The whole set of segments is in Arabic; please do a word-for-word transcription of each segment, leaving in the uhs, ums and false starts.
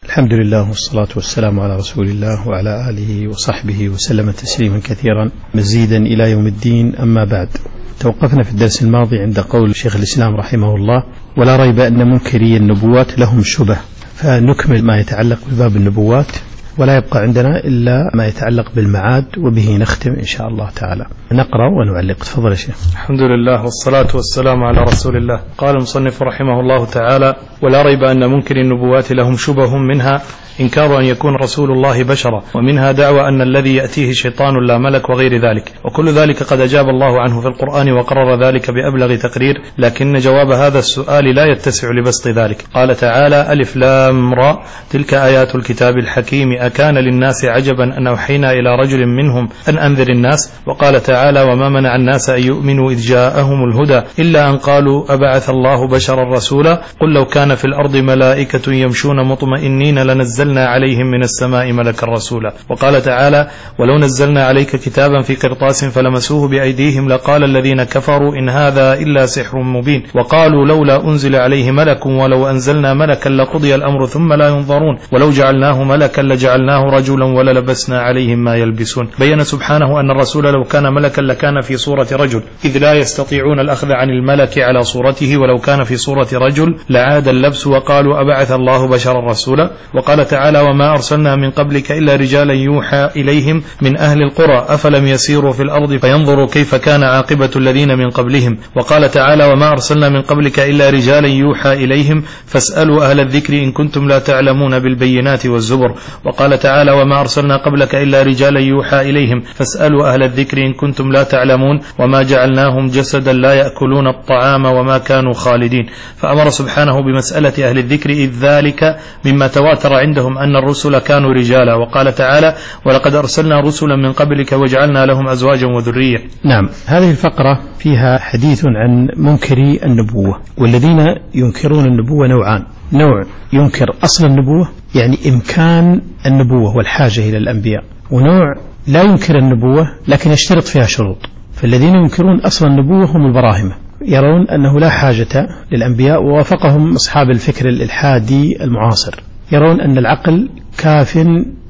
الحمد لله والصلاة والسلام على رسول الله وعلى آله وصحبه وسلم تسليما كثيرا مزيدا إلى يوم الدين. أما بعد، توقفنا في الدرس الماضي عند قول شيخ الإسلام رحمه الله: ولا ريب أن منكري النبوات لهم شبه. فنكمل ما يتعلق بباب النبوات، ولا يبقى عندنا إلا ما يتعلق بالمعاد، وبه نختم إن شاء الله تعالى. نقرأ ونعلق. تفضل يا شيخ. الحمد لله والصلاة والسلام على رسول الله. قال المصنف رحمه الله تعالى: ولا ريب أن منكر النبوات لهم شبه، منها إنكار أن يكون رسول الله بشرا، ومنها دعوى أن الذي يأتيه شيطان لا ملك، وغير ذلك، وكل ذلك قد أجاب الله عنه في القرآن وقرر ذلك بأبلغ تقرير، لكن جواب هذا السؤال لا يتسع لبسط ذلك. قال تعالى: ألف لام را تلك آيات الكتاب الحكيم أكان للناس عجبا أن أوحينا إلى رجل منهم أن أنذر الناس. وقال تعالى: وما منع الناس أن يؤمنوا إذ جاءهم الهدى إلا أن قالوا أبعث الله بشرا رسولا قل لو كان في الأرض ملائكة يمشون مطمئنين لنزلنا عليهم من السماء ملكا رسولا. وقال تعالى: ولو نزلنا عليك كتابا في قرطاس فلمسوه بأيديهم لقال الذين كفروا إن هذا إلا سحر مبين. وقالوا لولا أنزل عليه ملك ولو أنزلنا ملكا لقضي الأمر ثم لا ينظرون ولو جعلناه ملكا لجعلناه رجلا وللبسنا عليهم ما يلبسون. بين سبحانه أن الرسول لو كان ملكا لكان في صورة رجل، إذ لا يستطيعون الأخذ عن الملك على صورته، ولو كان في صورة رجل لعاد اللبس. وقالوا أبعث الله بشرا رسولا. وقال تعالى: وما أرسلنا من قبلك إلا رجالا يوحى إليهم من أهل القرى أفلم يسيروا في الأرض فينظروا كيف كان عاقبة الذين من قبلهم. وقال تعالى: وما أرسلنا من قبلك إلا رجالا يوحى إليهم فاسألوا أهل الذكر إن كنتم لا تعلمون بالبينات والزبر. وقال تعالى: وما أرسلنا قبلك إلا رجالا يوحى إليهم فاسألوا أهل الذكر إن كنتم لا تعلمون وما جعلناهم جسدا لا يأكلون الطعام وما كانوا خالدين. فأمر سبحانه بمسألة أهل الذكر إذ ذلك مما تواتر عندهم أن الرسل كانوا رجالا. وقال تعالى: ولقد أرسلنا رسلا من قبلك وجعلنا لهم أزواجا وذرية. نعم، هذه الفقرة فيها حديث عن منكري النبوة. والذين ينكرون النبوة نوعان: نوع ينكر أصل النبوة، يعني إمكان النبوة والحاجة إلى الأنبياء، ونوع لا ينكر النبوة لكن يشترط فيها شروط. فالذين ينكرون أصل النبوة هم البراهمة، يرون أنه لا حاجة للأنبياء، ووافقهم أصحاب الفكر الإلحادي المعاصر، يرون أن العقل كاف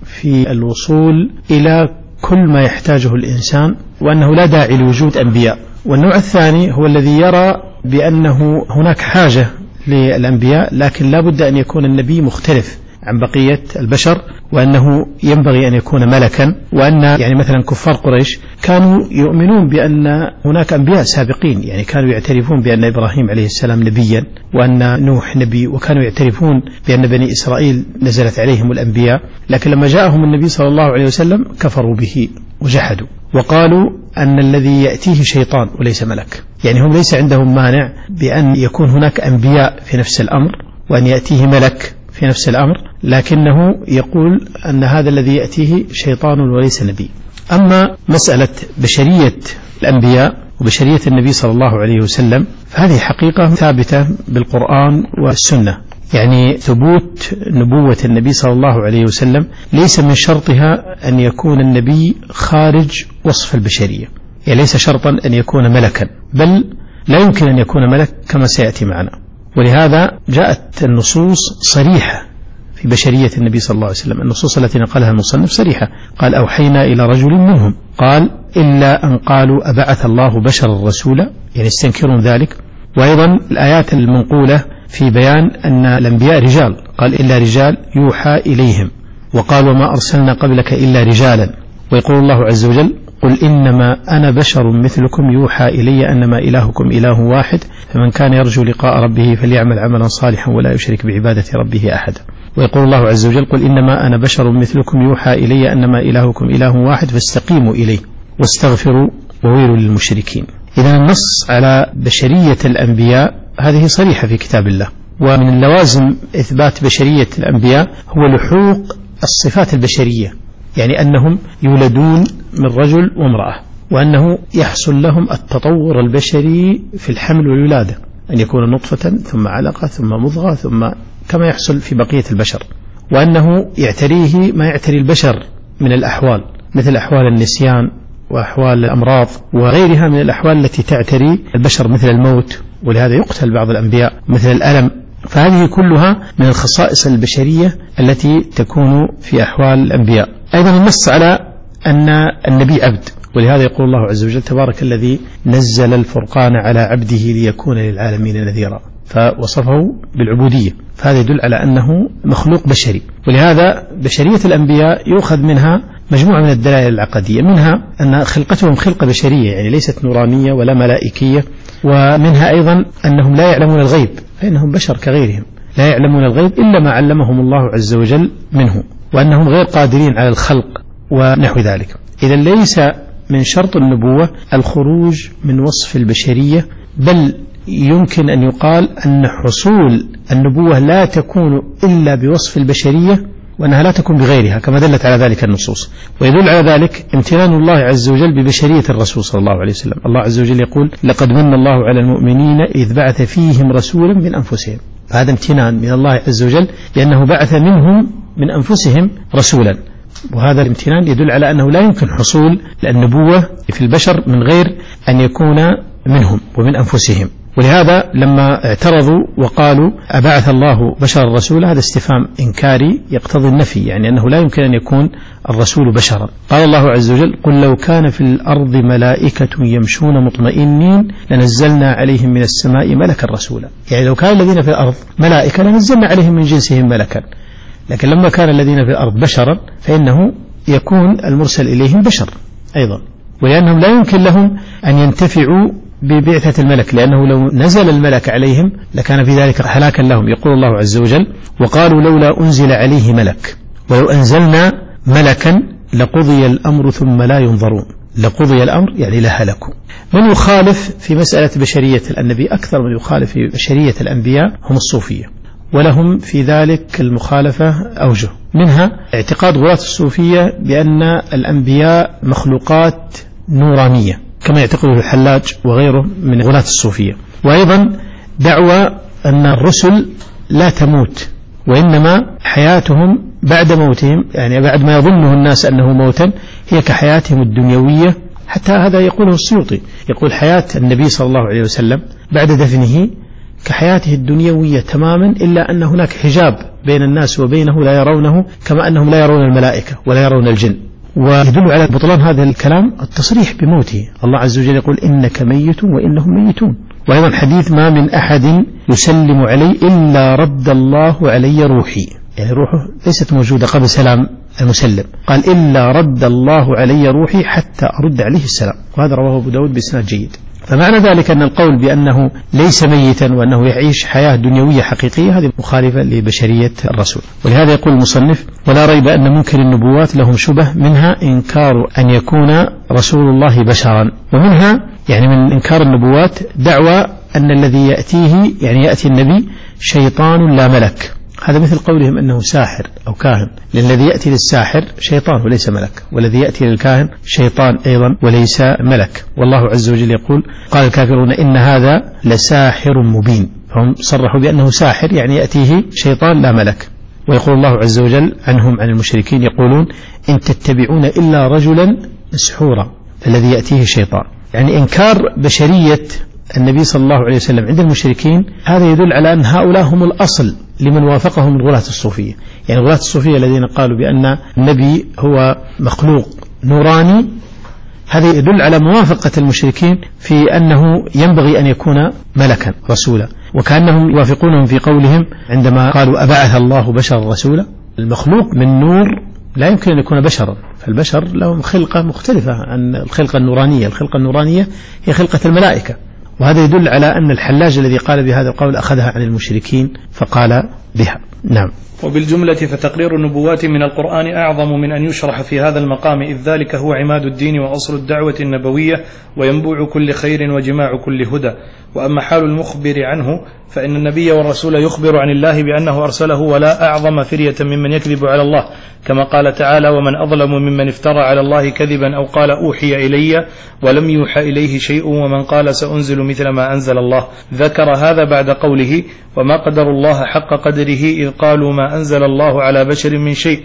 في الوصول إلى كل ما يحتاجه الإنسان، وأنه لا داعي لوجود أنبياء. والنوع الثاني هو الذي يرى بأنه هناك حاجة للأنبياء، لكن لا بد أن يكون النبي مختلف عن بقية البشر، وأنه ينبغي أن يكون ملكا. وأن يعني مثلا كفار قريش كانوا يؤمنون بأن هناك أنبياء سابقين، يعني كانوا يعترفون بأن إبراهيم عليه السلام نبيا، وأن نوح نبي، وكانوا يعترفون بأن بني إسرائيل نزلت عليهم الأنبياء. لكن لما جاءهم النبي صلى الله عليه وسلم كفروا به وجحدوا، وقالوا أن الذي يأتيه شيطان وليس ملك. يعني هم ليس عندهم مانع بأن يكون هناك أنبياء في نفس الأمر وأن يأتيه ملك في نفس الأمر، لكنه يقول أن هذا الذي يأتيه شيطان وليس نبي. أما مسألة بشرية الأنبياء وبشرية النبي صلى الله عليه وسلم فهذه حقيقة ثابتة بالقرآن والسنة. يعني ثبوت نبوة النبي صلى الله عليه وسلم ليس من شرطها أن يكون النبي خارج وصف البشرية، يعني ليس شرطا أن يكون ملكا، بل لا يمكن أن يكون ملك كما سيأتي معنا. ولهذا جاءت النصوص صريحة في بشرية النبي صلى الله عليه وسلم. النصوص التي نقلها المصنف صريحة، قال: أوحينا إلى رجل منهم، قال: إلا أن قالوا أبعث الله بشرا رسولا، يعني يستنكرون ذلك. وأيضا الآيات المنقولة في بيان أن الأنبياء رجال، قال: إلا رجال يوحى إليهم. وقال: وما أرسلنا قبلك إلا رجالا. ويقول الله عز وجل: قل إنما أنا بشر مثلكم يوحى إلي أنما إلهكم إله واحد فمن كان يرجو لقاء ربه فليعمل عملا صالحا ولا يشرك بعبادة ربه أحدا. ويقول الله عز وجل: قل إنما أنا بشر مثلكم يوحى إلي أنما إلهكم إله واحد فاستقيموا إليه واستغفروا وويل للمشركين. إذا النص على بشرية الأنبياء هذه صريحة في كتاب الله. ومن اللوازم إثبات بشرية الأنبياء هو لحوق الصفات البشرية، يعني أنهم يولدون من رجل وامرأة، وأنه يحصل لهم التطور البشري في الحمل والولادة، أن يكون نطفة ثم علقة ثم مضغة ثم كما يحصل في بقية البشر، وأنه يعتريه ما يعتري البشر من الأحوال، مثل أحوال النسيان وأحوال الأمراض وغيرها من الأحوال التي تعتري البشر، مثل الموت، ولهذا يقتل بعض الأنبياء، مثل الألم فهذه كلها من الخصائص البشرية التي تكون في أحوال الأنبياء. أيضا النص على أن النبي عبد، ولهذا يقول الله عز وجل تبارك الذي نزل الفرقان على عبده ليكون للعالمين نذيرا، فوصفه بالعبودية، فهذا يدل على أنه مخلوق بشري. ولهذا بشرية الأنبياء يؤخذ منها مجموعة من الدلائل العقدية، منها أن خلقتهم خلقة بشرية يعني ليست نورانية ولا ملائكية، ومنها أيضا أنهم لا يعلمون الغيب، فإنهم بشر كغيرهم لا يعلمون الغيب إلا ما علمهم الله عز وجل منه، وأنهم غير قادرين على الخلق ونحو ذلك. إذا ليس من شرط النبوة الخروج من وصف البشرية، بل يمكن أن يقال أن حصول النبوة لا تكون إلا بوصف البشرية، وأنها لا تكون بغيرها كما دلت على ذلك النصوص. ويدل على ذلك امتنان الله عز وجل ببشرية الرسول صلى الله عليه وسلم. الله عز وجل يقول لقد من الله على المؤمنين إذ بعث فيهم رسولا من أنفسهم، فهذا امتنان من الله عز وجل لأنه بعث منهم من أنفسهم رسولا، وهذا الامتنان يدل على أنه لا يمكن حصول النبوة في البشر من غير أن يكون منهم ومن أنفسهم. ولهذا لما اعترضوا وقالوا أبعث الله بشرا رسولا، هذا استفهام إنكاري يقتضي النفي، يعني أنه لا يمكن أن يكون الرسول بشرا. قال الله عز وجل قل لو كان في الأرض ملائكة يمشون مطمئنين لنزلنا عليهم من السماء ملكا رسولا، يعني لو كان الذين في الأرض ملائكة لنزلنا عليهم من جنسهم ملكا، لكن لما كان الذين في الأرض بشرا فإنه يكون المرسل إليهم بشر أيضا، ولأنهم لا يمكن لهم أن ينتفعوا ببعثة الملك، لأنه لو نزل الملك عليهم لكان في ذلك هلاكا لهم. يقول الله عز وجل وقالوا لولا أنزل عليه ملك ولو أنزلنا ملكا لقضي الأمر ثم لا ينظرون، لقضي الأمر يعني لهلكوا. من يخالف في مسألة بشرية النبي أكثر من يخالف في بشرية الأنبياء هم الصوفية، ولهم في ذلك المخالفة أوجه، منها اعتقاد غلاة الصوفية بأن الأنبياء مخلوقات نورانية كما يعتقده الحلاج وغيره من غلاة الصوفية، وأيضا دعوى أن الرسل لا تموت وإنما حياتهم بعد موتهم، يعني بعد ما يظنه الناس أنه موتا هي كحياتهم الدنيوية. حتى هذا يقوله السيوطي، يقول حياة النبي صلى الله عليه وسلم بعد دفنه كحياته الدنيوية تماما، إلا أن هناك حجاب بين الناس وبينه لا يرونه، كما أنهم لا يرون الملائكة ولا يرون الجن. ويدل على بطلان هذا الكلام التصريح بموته، الله عز وجل يقول إنك ميت وإنهم ميتون. وأيضا حديث ما من أحد يسلم علي إلا رد الله علي روحي، يعني روحه ليست موجودة قبل سلام المسلم، قال إلا رد الله علي روحي حتى أرد عليه السلام، وهذا رواه أبو داود بإسناد جيد. فمعنى ذلك أن القول بأنه ليس ميتا وأنه يعيش حياة دنيوية حقيقية هذه مخالفة لبشرية الرسول. ولهذا يقول المصنف ولا ريب أن منكر النبوات لهم شبه، منها إنكار أن يكون رسول الله بشرا، ومنها يعني من إنكار النبوات دعوى أن الذي يأتيه يعني يأتي النبي شيطان لا ملك، هذا مثل قولهم أنه ساحر أو كاهن، لأن الذي يأتي للساحر شيطان وليس ملك، والذي يأتي للكاهن شيطان أيضا وليس ملك. والله عز وجل يقول قال الكافرون إن هذا لساحر مبين، فهم صرحوا بأنه ساحر يعني يأتيه شيطان لا ملك. ويقول الله عز وجل عنهم عن المشركين يقولون إن تتبعون إلا رجلا مسحورا، فالذي يأتيه شيطان، يعني إنكار بشرية النبي صلى الله عليه وسلم عند المشركين هذا يدل على أن هؤلاء هم الأصل لمن وافقهم من غلاة الصوفية. يعني غلاة الصوفية الذين قالوا بأن النبي هو مخلوق نوراني، هذا يدل على موافقة المشركين في أنه ينبغي أن يكون ملكا رسولا، وكأنهم يوافقونهم في قولهم عندما قالوا أبعث الله بشرا رسولا. المخلوق من نور لا يمكن أن يكون بشرا، فالبشر لهم خلقة مختلفة عن الخلقة النورانية، الخلقة النورانية هي خلقة الملائكة. وهذا يدل على أن الحلاج الذي قال بهذا القول أخذها عن المشركين فقال بها. نعم. وبالجملة فتقرير النبوات من القرآن أعظم من أن يشرح في هذا المقام، إذ ذلك هو عماد الدين وأصل الدعوة النبوية وينبوع كل خير وجماع كل هدى. وأما حال المخبر عنه فإن النبي والرسول يخبر عن الله بأنه أرسله، ولا أعظم فرية ممن يكذب على الله، كما قال تعالى ومن أظلم ممن افترى على الله كذبا أو قال أوحي إلي ولم يوحى إليه شيء ومن قال سأنزل مثل ما أنزل الله. ذكر هذا بعد قوله وما قدر الله حق قدره إذ قالوا ما أنزل الله على بشر من شيء.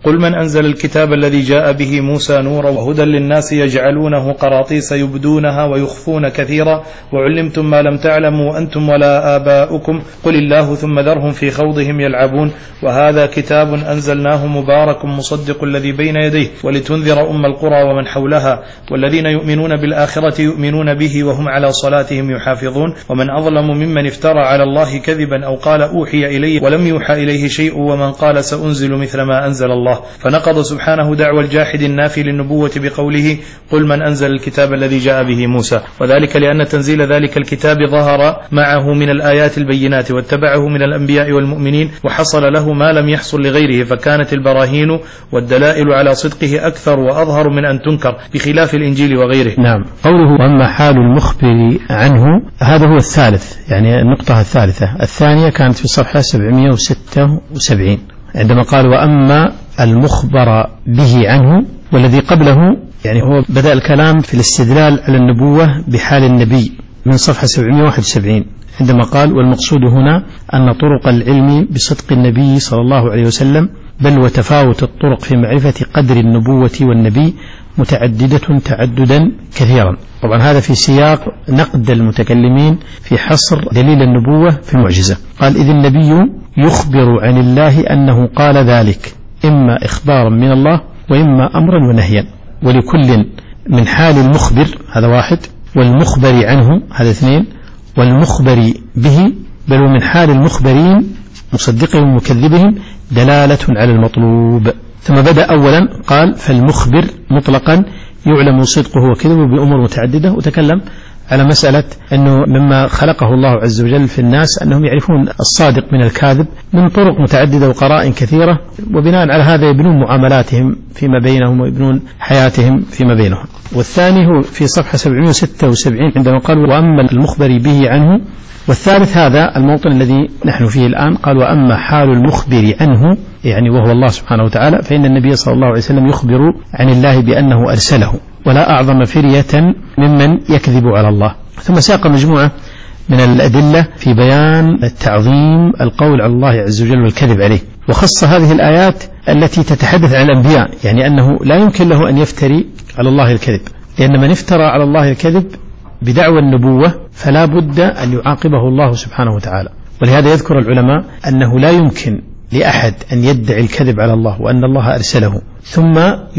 قل من أنزل الكتاب الذي جاء به موسى نورا وهدى للناس يجعلونه قراطيس يبدونها ويخفون كثيرا وعلمتم ما لم تعلموا أنتم ولا آباؤكم قل الله ثم ذرهم في خوضهم يلعبون وهذا كتاب أنزلناه مبارك مصدق الذي بين يديه ولتنذر أم القرى ومن حولها والذين يؤمنون بالآخرة يؤمنون به وهم على صلاتهم يحافظون ومن أظلم ممن افترى على الله كذبا أو قال أوحي إليه ولم يوحى إليه شيء ومن قال سأنزل مثل ما أنزل الله. فنقض سبحانه دعوى الجاحد النافي للنبوة بقوله قل من أنزل الكتاب الذي جاء به موسى، وذلك لأن تنزيل ذلك الكتاب ظهر معه من الآيات البينات واتبعه من الأنبياء والمؤمنين وحصل له ما لم يحصل لغيره، فكانت البراهين والدلائل على صدقه أكثر وأظهر من أن تنكر بخلاف الإنجيل وغيره. نعم. قوله وأما حال المخبر عنه هذا هو الثالث، يعني النقطة الثالثة. الثانية كانت في صفحة سبعمائة وستة وسبعين عندما قال وأما المخبر به عنه، والذي قبله يعني هو بدأ الكلام في الاستدلال على النبوة بحال النبي من صفحة سبعمائة وواحد وسبعين عندما قال والمقصود هنا أن طرق العلم بصدق النبي صلى الله عليه وسلم بل وتفاوت الطرق في معرفة قدر النبوة والنبي متعددة تعددا كثيرا. طبعا هذا في سياق نقد المتكلمين في حصر دليل النبوة في المعجزة. قال إذ النبي يخبر عن الله أنه قال ذلك إما إخبارا من الله وإما أمرا ونهيا، ولكل من حال المخبر هذا واحد والمخبر عنه هذا اثنين والمخبر به بل ومن حال المخبرين مصدقهم ومكذبهم دلالة على المطلوب. ثم بدأ أولا قال فالمخبر مطلقا يعلم صدقه وكذبه بأمور متعددة، وتكلم على مسألة أنه مما خلقه الله عز وجل في الناس أنهم يعرفون الصادق من الكاذب من طرق متعددة وقرائن كثيرة، وبناء على هذا يبنون معاملاتهم فيما بينهم ويبنون حياتهم فيما بينهم. والثاني هو في صفحة سبعمائة وستة وسبعين عندما قال وأما المخبر به عنه، والثالث هذا الموطن الذي نحن فيه الآن قال وأما حال المخبر عنه يعني وهو الله سبحانه وتعالى فإن النبي صلى الله عليه وسلم يخبر عن الله بأنه أرسله ولا أعظم فرية ممن يكذب على الله. ثم ساق مجموعة من الأدلة في بيان التعظيم القول على الله عز وجل والكذب عليه، وخص هذه الآيات التي تتحدث عن الأنبياء، يعني أنه لا يمكن له أن يفتري على الله الكذب، لأن من افترى على الله الكذب بدعوى النبوة فلا بد أن يعاقبه الله سبحانه وتعالى. ولهذا يذكر العلماء أنه لا يمكن لأحد أن يدعي الكذب على الله وأن الله أرسله ثم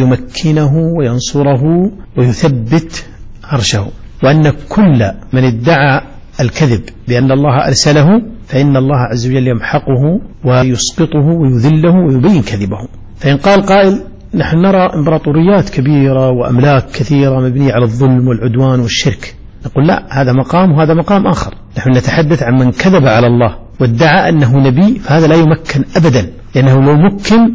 يمكنه وينصره ويثبت عرشه، وأن كل من ادعى الكذب بأن الله أرسله فإن الله عز وجل يمحقه ويسقطه ويذله ويبين كذبه. فإن قال قائل نحن نرى إمبراطوريات كبيرة وأملاك كثيرة مبنية على الظلم والعدوان والشرك، نقول لا، هذا مقام وهذا مقام آخر. نحن نتحدث عن من كذب على الله وادعى أنه نبي، فهذا لا يمكن أبدا، لأنه لو مكن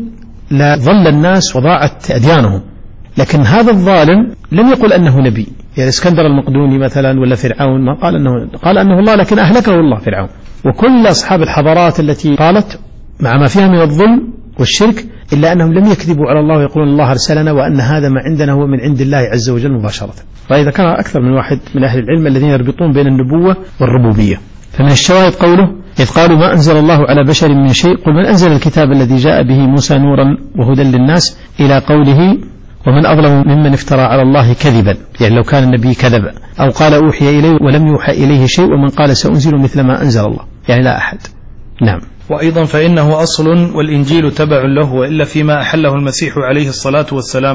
لظل الناس وضاعت أديانهم. لكن هذا الظالم لم يقل أنه نبي، يعني اسكندر المقدوني مثلا ولا فرعون ما قال أنه قال أنه الله، لكن أهلكه الله فرعون. وكل أصحاب الحضارات التي قالت مع ما فيها من الظلم والشرك إلا أنهم لم يكذبوا على الله ويقولون الله أرسلنا وأن هذا ما عندنا هو من عند الله عز وجل مباشرة. وإذا كان أكثر من واحد من أهل العلم الذين يربطون بين النبوة والربوبية. فمن الشواهد قوله إذ قالوا ما أنزل الله على بشر من شيء قل من أنزل الكتاب الذي جاء به موسى نورا وهدى للناس إلى قوله ومن أظلم ممن افترى على الله كذبا، يعني لو كان النبي كذب أو قال أوحي إليه ولم يوحى إليه شيء ومن قال سأنزل مثل ما أنزل الله، يعني لا أحد. نعم. وأيضا فإنه أصل والإنجيل تبع له وإلا فيما أحله المسيح عليه الصلاة والسلام.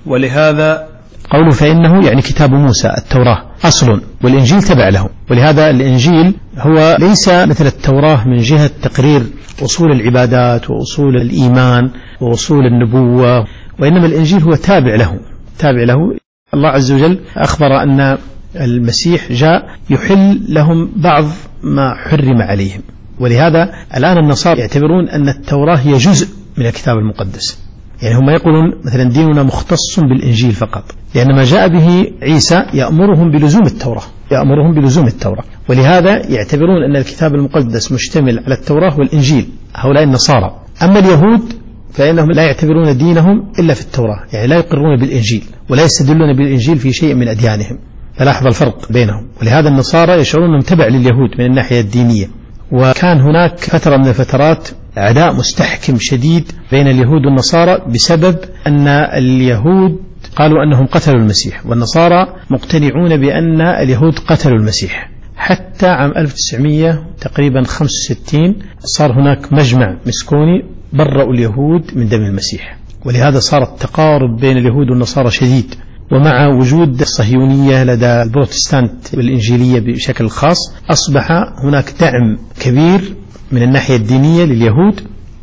ولهذا قوله فإنه يعني كتاب موسى التوراة أصل والإنجيل تبع له، ولهذا الإنجيل هو ليس مثل التوراة من جهة تقرير أصول العبادات وأصول الإيمان وأصول النبوة، وإنما الإنجيل هو تابع له تابع له. الله عز وجل أخبر أن المسيح جاء يحل لهم بعض ما حرم عليهم، ولهذا الآن النصارى يعتبرون أن التوراة هي جزء من الكتاب المقدس، يعني هم يقولون مثلا ديننا مختص بالإنجيل فقط، لأن ما جاء به عيسى يأمرهم بلزوم التوراة يأمرهم بلزوم التوراة ولهذا يعتبرون أن الكتاب المقدس مشتمل على التوراة والإنجيل هؤلاء النصارى. أما اليهود فإنهم لا يعتبرون دينهم إلا في التوراة، يعني لا يقرون بالإنجيل ولا يستدلون بالإنجيل في شيء من أديانهم، فلاحظ الفرق بينهم. ولهذا النصارى يشعرون أنهم تبع لليهود من الناحية الدينية. وكان هناك فترة من الفترات عداء مستحكم شديد بين اليهود والنصارى بسبب أن اليهود قالوا أنهم قتلوا المسيح، والنصارى مقتنعون بأن اليهود قتلوا المسيح. حتى عام ألف وتسعمائة تقريبا خمسة وستين صار هناك مجمع مسكوني برأوا اليهود من دم المسيح، ولهذا صار التقارب بين اليهود والنصارى شديد. ومع وجود الصهيونية لدى البروتستانت والإنجيلية بشكل خاص أصبح هناك دعم كبير من الناحية الدينية لليهود،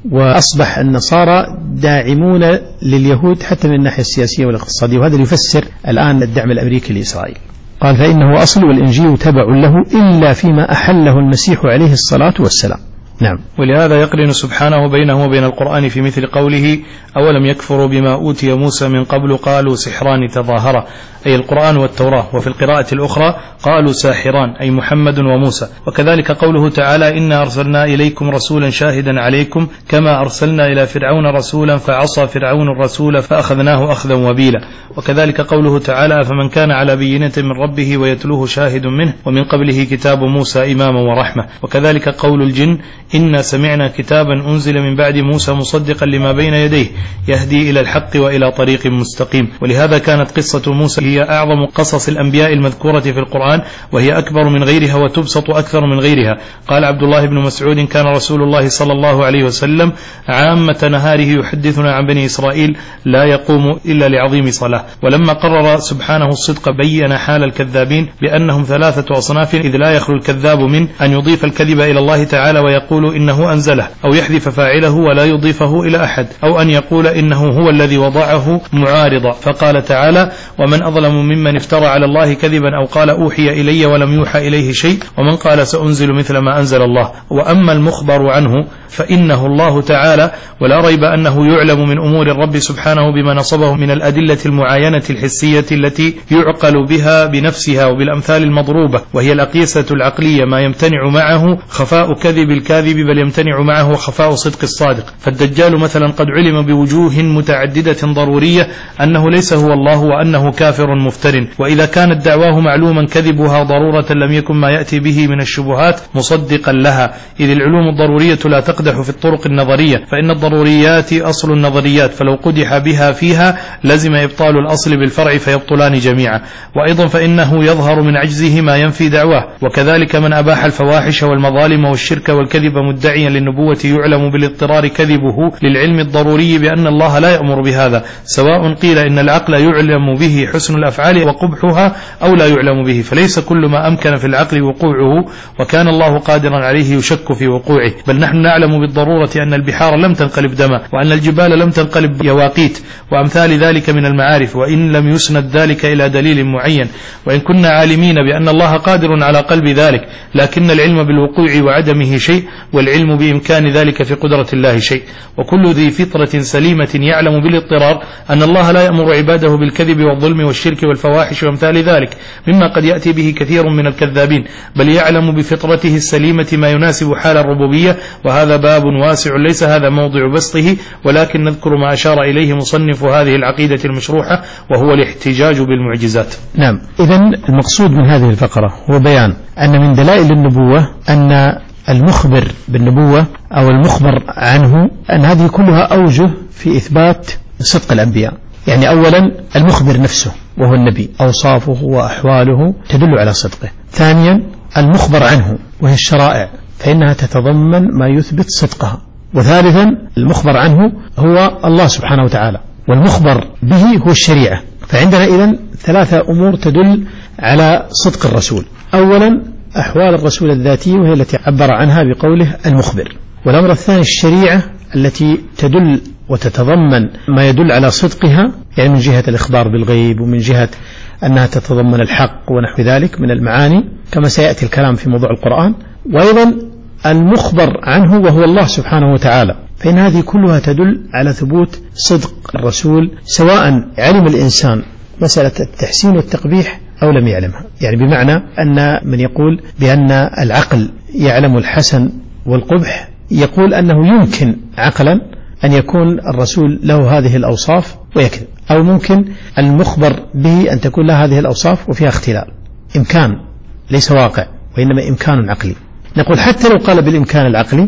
وأصبح النصارى داعمون لليهود حتى من الناحية السياسية والاقتصادية، وهذا يفسر الآن الدعم الأمريكي لإسرائيل. قال فإنه أصل والإنجيل تبع له إلا فيما أحله المسيح عليه الصلاة والسلام. نعم. ولهذا يقرن سبحانه بينه وبين القرآن في مثل قوله أولم يكفروا بما أوتي موسى من قبل قالوا سحران تظاهرا، أي القرآن والتوراة. وفي القراءة الأخرى قالوا ساحران، أي محمد وموسى. وكذلك قوله تعالى إنا أرسلنا إليكم رسولا شاهدا عليكم كما أرسلنا إلى فرعون رسولا فعصى فرعون الرسول فأخذناه أخذا وبيلا. وكذلك قوله تعالى فمن كان على بينة من ربه ويتلوه شاهد منه ومن قبله كتاب موسى إماما ورحمة. وكذلك قول الجن إنا سمعنا كتابا أنزل من بعد موسى مصدقا لما بين يديه يهدي إلى الحق وإلى طريق مستقيم. ولهذا كانت قصة موسى هي أعظم قصص الأنبياء المذكورة في القرآن، وهي أكبر من غيرها وتبسط أكثر من غيرها. قال عبد الله بن مسعود كان رسول الله صلى الله عليه وسلم عامة نهاره يحدثنا عن بني إسرائيل لا يقوم إلا لعظيم صلاة. ولما قرر سبحانه الصدق بين حال الكذابين بأنهم ثلاثة أصناف، إذ لا يخلو الكذاب من أن يضيف الكذب إلى الله تعالى ويقول إنه أنزله، أو يحذف فاعله ولا يضيفه إلى أحد، أو أن يقول إنه هو الذي وضعه معارضا. فقال تعالى ومن أظلم ممن افترى على الله كذبا أو قال أوحي إلي ولم يوحى إليه شيء ومن قال سأنزل مثل ما أنزل الله. وأما المخبر عنه فإنه الله تعالى، ولا ريب أنه يعلم من أمور الرب سبحانه بما نصبه من الأدلة المعاينة الحسية التي يعقل بها بنفسها وبالأمثال المضروبة، وهي الأقيسة العقلية، ما يمتنع معه خفاء كذب الكاذب بل يمتنع معه خفاء صدق الصادق. فالدجال مثلا قد علم بوجوه متعددة ضرورية أنه ليس هو الله وأنه كافر مفتر، وإذا كانت دعواه معلوما كذبها ضرورة لم يكن ما يأتي به من الشبهات مصدقا لها، إذ العلوم الضرورية لا تقدح في الطرق النظرية، فإن الضروريات أصل النظريات، فلو قدح بها فيها لزم إبطال الأصل بالفرع فيبطلان جميعا. وأيضا فإنه يظهر من عجزه ما ينفي دعواه. وكذلك من أباح الفواحش والمظالم والشرك والكذب مدعيا للنبوة يعلم بالاضطرار كذبه للعلم الضروري بأن الله لا يأمر بهذا، سواء قيل إن العقل يعلم به حسن الأفعال وقبحها أو لا يعلم به، فليس كل ما أمكن في العقل وقوعه وكان الله قادرا عليه يشك في وقوعه. بل نحن نعلم بالضرورة أن البحار لم تنقلب دما، وأن الجبال لم تنقلب يواقيت، وأمثال ذلك من المعارف، وإن لم يسند ذلك إلى دليل معين، وإن كنا عالمين بأن الله قادر على قلب ذلك، لكن العلم بالوقوع وعدمه شيء، والعلم بإمكان ذلك في قدرة الله شيء. وكل ذي فطرة سليمة يعلم بالاضطرار أن الله لا يأمر عباده بالكذب والظلم والشرك والفواحش وأمثال ذلك مما قد يأتي به كثير من الكذابين، بل يعلم بفطرته السليمة ما يناسب حال الربوبية. وهذا باب واسع ليس هذا موضع بسطه، ولكن نذكر ما أشار إليه مصنف هذه العقيدة المشروحة، وهو الاحتجاج بالمعجزات. نعم. إذن المقصود من هذه الفقرة هو بيان أن من دلائل النبوة أن المخبر بالنبوة أو المخبر عنه أن هذه كلها أوجه في إثبات صدق الأنبياء. يعني أولا المخبر نفسه وهو النبي، أوصافه وأحواله تدل على صدقه. ثانيا المخبر عنه وهي الشرائع، فإنها تتضمن ما يثبت صدقها. وثالثا المخبر عنه هو الله سبحانه وتعالى، والمخبر به هو الشريعة. فعندنا إذن ثلاثة أمور تدل على صدق الرسول. أولا أحوال الرسول الذاتية وهي التي عبر عنها بقوله المخبر، والأمر الثاني الشريعة التي تدل وتتضمن ما يدل على صدقها، يعني من جهة الإخبار بالغيب ومن جهة أنها تتضمن الحق ونحو ذلك من المعاني كما سيأتي الكلام في موضوع القرآن. وأيضا المخبر عنه وهو الله سبحانه وتعالى، فإن هذه كلها تدل على ثبوت صدق الرسول، سواء علم الإنسان مسألة التحسين والتقبيح أو لم يعلمها. يعني بمعنى أن من يقول بأن العقل يعلم الحسن والقبح يقول أنه يمكن عقلا أن يكون الرسول له هذه الأوصاف ويكذب، أو ممكن المخبر به أن تكون له هذه الأوصاف وفيها اختلال. إمكان ليس واقع، وإنما إمكان عقلي. نقول حتى لو قال بالإمكان العقلي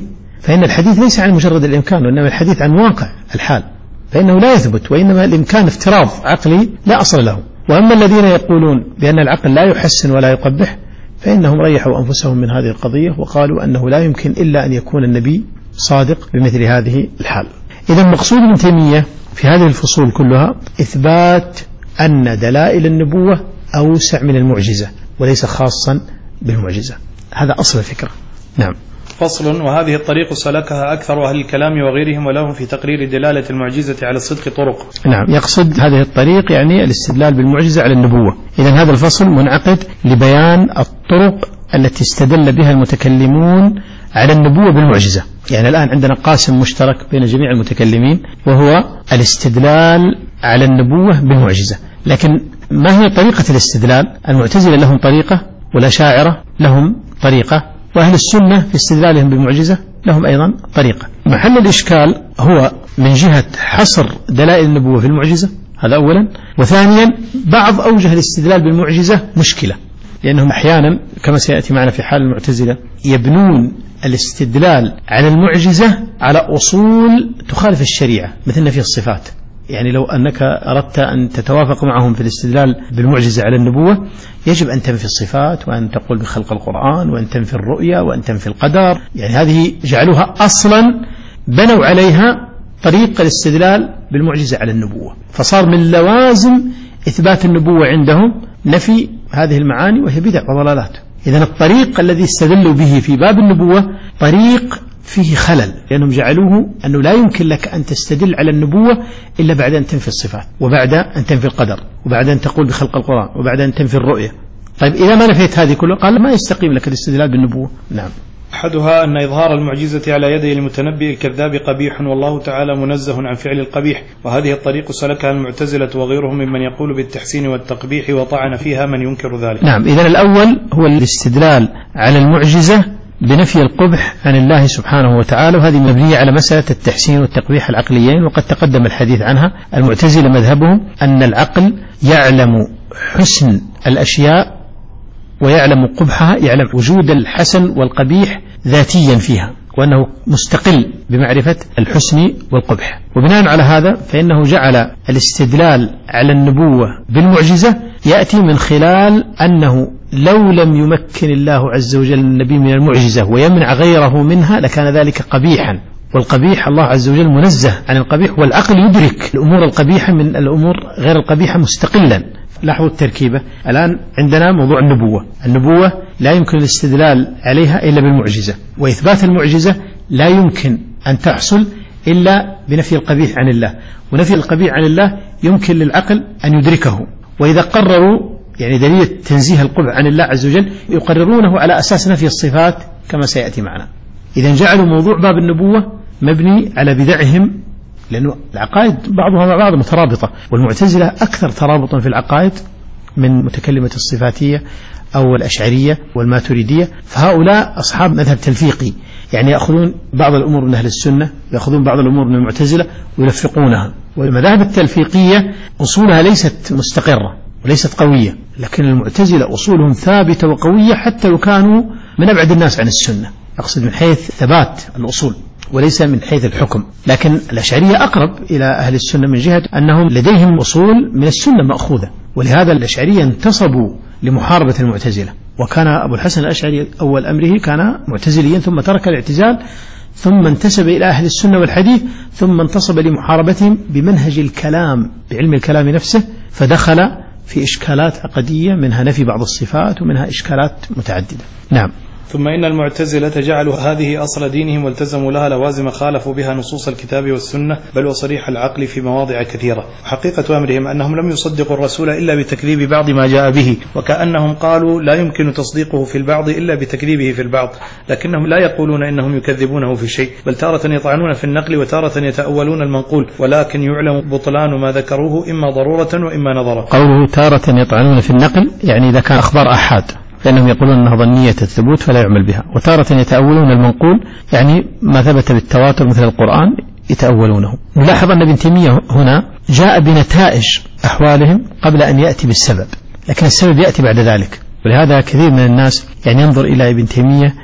فإن الحديث ليس عن مجرد الإمكان، وإنما الحديث عن واقع الحال، فإنه لا يثبت، وإنما الإمكان افتراض عقلي لا أصل له. وأما الذين يقولون بأن العقل لا يحسن ولا يقبح فإنهم ريحوا أنفسهم من هذه القضية وقالوا أنه لا يمكن إلا أن يكون النبي صادق بمثل هذه الحال. إذا مقصود ابن تيمية في هذه الفصول كلها إثبات أن دلائل النبوة أوسع من المعجزة وليس خاصا بالمعجزة، هذا أصل الفكرة. نعم. فصل. وهذه الطريق سلكها أكثر أهل الكلام وغيرهم ولهم في تقرير دلالة المعجزة على الصدق طرق. نعم، يقصد هذه الطريق يعني الاستدلال بالمعجزة على النبوة. إذن هذا الفصل منعقد لبيان الطرق التي استدل بها المتكلمون على النبوة بالمعجزة. يعني الآن عندنا قاسم مشترك بين جميع المتكلمين وهو الاستدلال على النبوة بالمعجزة. لكن ما هي طريقة الاستدلال؟ المعتزلة لهم طريقة والأشاعرة لهم طريقة، وأهل السنة في استدلالهم بالمعجزة لهم أيضا طريقة. محل الإشكال هو من جهة حصر دلائل النبوة في المعجزة، هذا أولا. وثانيا بعض أوجه الاستدلال بالمعجزة مشكلة، لأنهم أحيانا كما سيأتي معنا في حال المعتزلة يبنون الاستدلال على المعجزة على أصول تخالف الشريعة مثل نفي الصفات. يعني لو أنك أردت أن تتوافق معهم في الاستدلال بالمعجزة على النبوة يجب أن تنفي الصفات، وأن تقول بخلق القرآن، وأن تنفي الرؤيا، وأن تنفي القدر. يعني هذه جعلوها أصلا بنوا عليها طريق الاستدلال بالمعجزة على النبوة، فصار من لوازم إثبات النبوة عندهم نفي هذه المعاني، وهي بدع وضلالات. إذن الطريق الذي استدلوا به في باب النبوة طريق فيه خلل، لأنهم جعلوه أنه لا يمكن لك أن تستدل على النبوة إلا بعد أن تنفي الصفات، وبعد أن تنفي القدر، وبعد أن تقول بخلق القرآن، وبعد أن تنفي الرؤية. طيب إذا ما نفيت هذه كلها قال ما يستقيم لك الاستدلال بالنبوة. نعم. أحدها أن إظهار المعجزة على يدي المتنبئ الكذاب قبيح، والله تعالى منزه عن فعل القبيح، وهذه الطريق سلكها المعتزلة وغيرهم ممن يقول بالتحسين والتقبيح، وطعن فيها من ينكر ذلك. نعم. إذن الأول هو الاستدلال على المعجزة بنفي القبح عن الله سبحانه وتعالى، وهذه مبنية على مسألة التحسين والتقبيح العقليين، وقد تقدم الحديث عنها. المعتزلة مذهبهم أن العقل يعلم حسن الأشياء ويعلم قبحها، يعلم وجود الحسن والقبيح ذاتيا فيها، وأنه مستقل بمعرفة الحسن والقبح. وبناء على هذا فإنه جعل الاستدلال على النبوة بالمعجزة يأتي من خلال أنه لو لم يمكن الله عز وجل النبي من المعجزة ويمنع غيره منها لكان ذلك قبيحا، والقبيح الله عز وجل منزه عن القبيح، والعقل يدرك الأمور القبيحة من الأمور غير القبيحة مستقلا. لاحظوا التركيبة. الآن عندنا موضوع النبوة، النبوة لا يمكن الاستدلال عليها إلا بالمعجزة، وإثبات المعجزة لا يمكن أن تحصل إلا بنفي القبيح عن الله، ونفي القبيح عن الله يمكن للعقل أن يدركه. وإذا قرروا يعني دليل تنزيه القبح عن الله عز وجل يقررونه على أساس نفي الصفات كما سيأتي معنا. إذا جعلوا موضوع باب النبوة مبني على بدعهم، لأنه العقائد بعضها مع بعض مترابطة، والمعتزلة أكثر ترابطا في العقائد من متكلمة الصفاتية أو الأشعرية والماتريدية. فهؤلاء أصحاب مذهب تلفيقي، يعني يأخذون بعض الأمور من أهل السنة، يأخذون بعض الأمور من المعتزلة ويلفقونها. والمذاهب التلفيقية أصولها ليست مستقرة وليست قوية، لكن المعتزلة أصولهم ثابتة وقوية حتى لو كانوا من أبعد الناس عن السنة، أقصد من حيث ثبات الأصول وليس من حيث الحكم. لكن الأشعرية أقرب إلى أهل السنة من جهة أنهم لديهم أصول من السنة مأخوذة، ولهذا الأشعرية انتصبوا لمحاربة المعتزلة. وكان أبو الحسن الأشعري أول أمره كان معتزليا، ثم ترك الاعتزال، ثم انتسب إلى أهل السنة والحديث، ثم انتصب لمحاربتهم بمنهج الكلام بعلم الكلام نفسه، فدخل في إشكالات عقدية منها نفي بعض الصفات ومنها إشكالات متعددة. نعم. ثم إن المعتزلة جعلوا هذه أصل دينهم والتزموا لها لوازم خالفوا بها نصوص الكتاب والسنة بل وصريح العقل في مواضع كثيرة. حقيقة أمرهم أنهم لم يصدقوا الرسول إلا بتكذيب بعض ما جاء به، وكأنهم قالوا لا يمكن تصديقه في البعض إلا بتكذيبه في البعض، لكنهم لا يقولون إنهم يكذبونه في شيء، بل تارة يطعنون في النقل وتارة يتأولون المنقول، ولكن يعلم بطلان ما ذكروه إما ضرورة وإما نظرا. قوله تارة يطعنون في النقل يعني إذا كان أخبار أحاد، لأنهم يقولون أنها ظنية الثبوت فلا يعمل بها. وتارة يتأولون المنقول يعني ما ثبت بالتواتر مثل القرآن يتأولونه. نلاحظ أن ابن تيمية هنا جاء بنتائج أحوالهم قبل أن يأتي بالسبب، لكن السبب يأتي بعد ذلك. ولهذا كثير من الناس يعني ينظر إلى ابن تيمية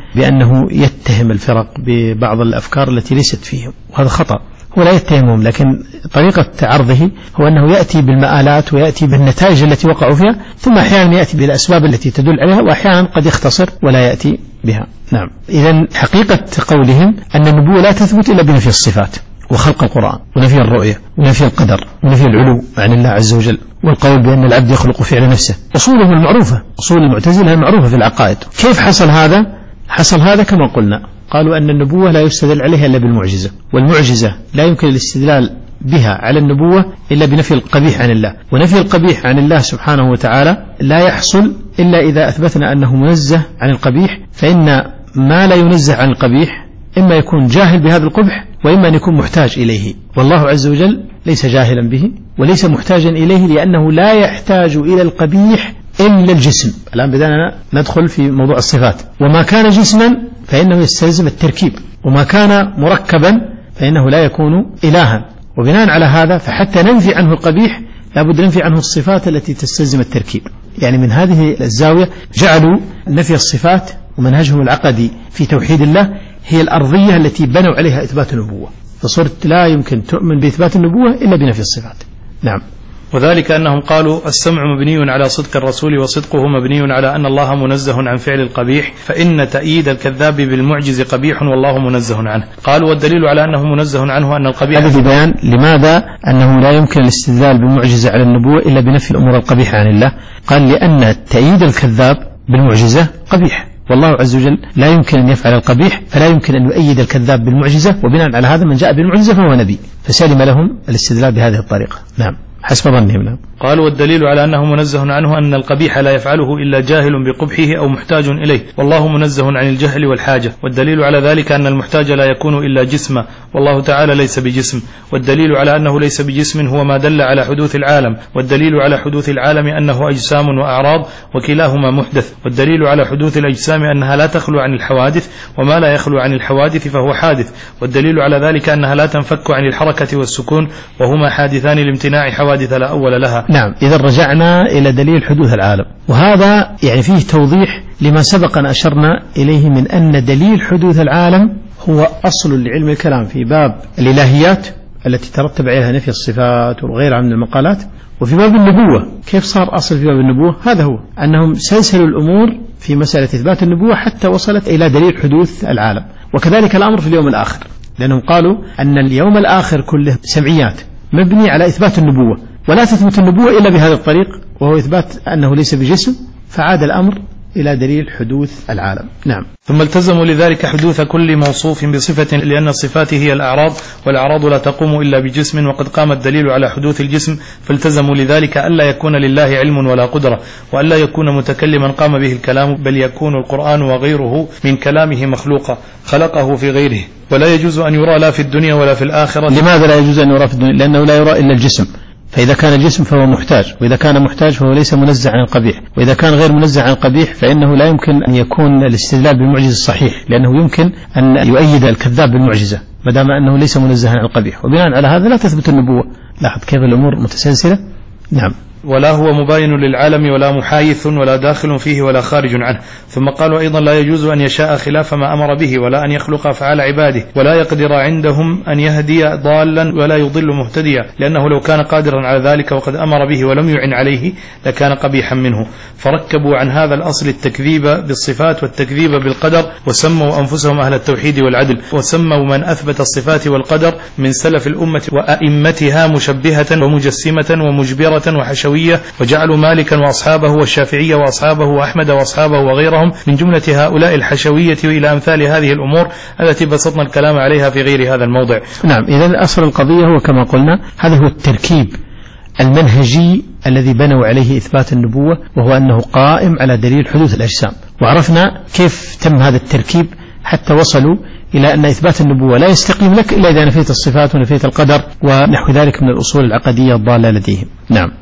بأنه يتهم الفرق ببعض الأفكار التي ليست فيهم، وهذا خطأ. هو لا يتهمهم، لكن طريقة عرضه هو أنه يأتي بالمآلات ويأتي بالنتائج التي وقعوا فيها، ثم أحيانا يأتي بالأسباب التي تدل عليها، وأحيانا قد يختصر ولا يأتي بها. نعم. إذن حقيقة قولهم أن النبوة لا تثبت إلا بنفي الصفات وخلق القرآن ونفي الرؤية ونفي القدر ونفي العلو عن الله عز وجل، والقول بأن العبد يخلق فعل نفسه. أصولهم المعروفة، أصول المعتزلة المعروفة في العقائد. كيف حصل هذا؟ حصل هذا كما قلنا، قالوا أن النبوة لا يستدل عليها إلا بالمعجزة، والمعجزة لا يمكن الاستدلال بها على النبوة إلا بنفي القبيح عن الله، ونفي القبيح عن الله سبحانه وتعالى لا يحصل إلا إذا أثبتنا أنه منزه عن القبيح، فإن ما لا ينزه عن القبيح إما يكون جاهل بهذا القبح، وإما أن يكون محتاج إليه، والله عز وجل ليس جاهلا به وليس محتاجا إليه، لأنه لا يحتاج إلى القبيح إلا الجسم. الآن بدأنا ندخل في موضوع الصفات. وما كان جسما فإنه يستلزم التركيب، وما كان مركبا فإنه لا يكون إلها. وبناء على هذا فحتى ننفي عنه القبيح لابد ننفي عنه الصفات التي تستلزم التركيب. يعني من هذه الزاوية جعلوا نفي الصفات ومنهجهم العقدي في توحيد الله هي الأرضية التي بنوا عليها إثبات النبوة، فصرت لا يمكن تؤمن بإثبات النبوة إلا بنفي الصفات. نعم. وذلك أنهم قالوا السمع مبني على صدق الرسول، وصدقه مبني على أن الله منزه عن فعل القبيح، فإن تأييد الكذاب بالمعجز قبيح والله منزه عنه. قالوا والدليل على أنه منزه عنه أن القبيح. هذا في بيان لماذا أنه لا يمكن الاستدلال بالمعجزة على النبوة إلا بنفي الأمور القبيحة عن الله. قال لأن تأييد الكذاب بالمعجزة قبيح، والله عز وجل لا يمكن أن يفعل القبيح، فلا يمكن أن يؤيد الكذاب بالمعجزة، وبناء على هذا من جاء بالمعجزة فهو نبي، فسلم لهم الاستدلال بهذه الطريقة. نعم، حسب ظنهم. نعم. قالوا والدليل على أنه منزه عنه أن القبيح لا يفعله إلا جاهل بقبحه أو محتاج إليه، والله منزه عن الجهل والحاجة. والدليل على ذلك أن المحتاج لا يكون إلا جسما، والله تعالى ليس بجسم. والدليل على أنه ليس بجسم هو ما دل على حدوث العالم، والدليل على حدوث العالم أنه أجسام وأعراض وكلاهما محدث. والدليل على حدوث الأجسام أنها لا تخلو عن الحوادث، وما لا يخلو عن الحوادث فهو حادث. والدليل على ذلك أنها لا تنفك عن الحركة والسكون، وهما حادثان لامتناع حوادث لا أول لها. نعم. إذا رجعنا إلى دليل حدوث العالم، وهذا يعني فيه توضيح لما سبق أن أشرنا إليه من أن دليل حدوث العالم هو أصل لعلم الكلام في باب الإلهيات التي ترتب عليها نفي الصفات وغيرها من المقالات، وفي باب النبوة. كيف صار أصل في باب النبوة؟ هذا هو أنهم سلسلوا الأمور في مسألة إثبات النبوة حتى وصلت إلى دليل حدوث العالم. وكذلك الأمر في اليوم الآخر، لأنهم قالوا أن اليوم الآخر كله سمعيات مبني على إثبات النبوة، ولا تثبت النبوة إلا بهذا الطريق، وهو إثبات أنه ليس بجسم، فعاد الأمر إلى دليل حدوث العالم. نعم. ثم التزموا لذلك حدوث كل موصوف بصفة، لأن الصفات هي الأعراض، والأعراض لا تقوم إلا بجسم، وقد قام الدليل على حدوث الجسم، فالتزموا لذلك ألا يكون لله علم ولا قدرة، وألا يكون متكلما قام به الكلام، بل يكون القرآن وغيره من كلامه مخلوقا خلقه في غيره، ولا يجوز أن يرى لا في الدنيا ولا في الآخرة. لماذا لا يجوز أن يرى في الدنيا؟ لأنه لا يرى إلا الجسم، فإذا كان جسم فهو محتاج، وإذا كان محتاج فهو ليس منزه عن القبيح، وإذا كان غير منزه عن القبيح فإنه لا يمكن أن يكون الاستدلال بالمعجزة الصحيح، لأنه يمكن أن يؤيد الكذاب بالمعجزة ما دام أنه ليس منزه عن القبيح، وبناء على هذا لا تثبت النبوة. لاحظ كيف الأمور متسلسلة. نعم. ولا هو مباين للعالم ولا محايث ولا داخل فيه ولا خارج عنه. ثم قالوا أيضا لا يجوز أن يشاء خلاف ما أمر به، ولا أن يخلق أفعال عباده، ولا يقدر عندهم أن يهدي ضالا ولا يضل مهتديا، لأنه لو كان قادرا على ذلك وقد أمر به ولم يعن عليه لكان قبيحا منه. فركبوا عن هذا الأصل التكذيب بالصفات والتكذيب بالقدر، وسموا أنفسهم أهل التوحيد والعدل، وسموا من أثبت الصفات والقدر من سلف الأمة وأئمتها مشبهة ومجسمة ومجبرة وحشوية، وجعلوا مالكا وأصحابه والشافعية وأصحابه وأحمد وأصحابه وغيرهم من جملة هؤلاء الحشوية، إلى أمثال هذه الأمور التي بسطنا الكلام عليها في غير هذا الموضع. نعم. إذن أصل القضية هو كما قلنا هذا هو التركيب المنهجي الذي بنوا عليه إثبات النبوة، وهو أنه قائم على دليل حدوث الأجسام. وعرفنا كيف تم هذا التركيب حتى وصلوا إلى أن إثبات النبوة لا يستقيم لك إلا إذا نفيت الصفات ونفيت القدر ونحو ذلك من الأصول العقدية الضالة لديهم. نعم.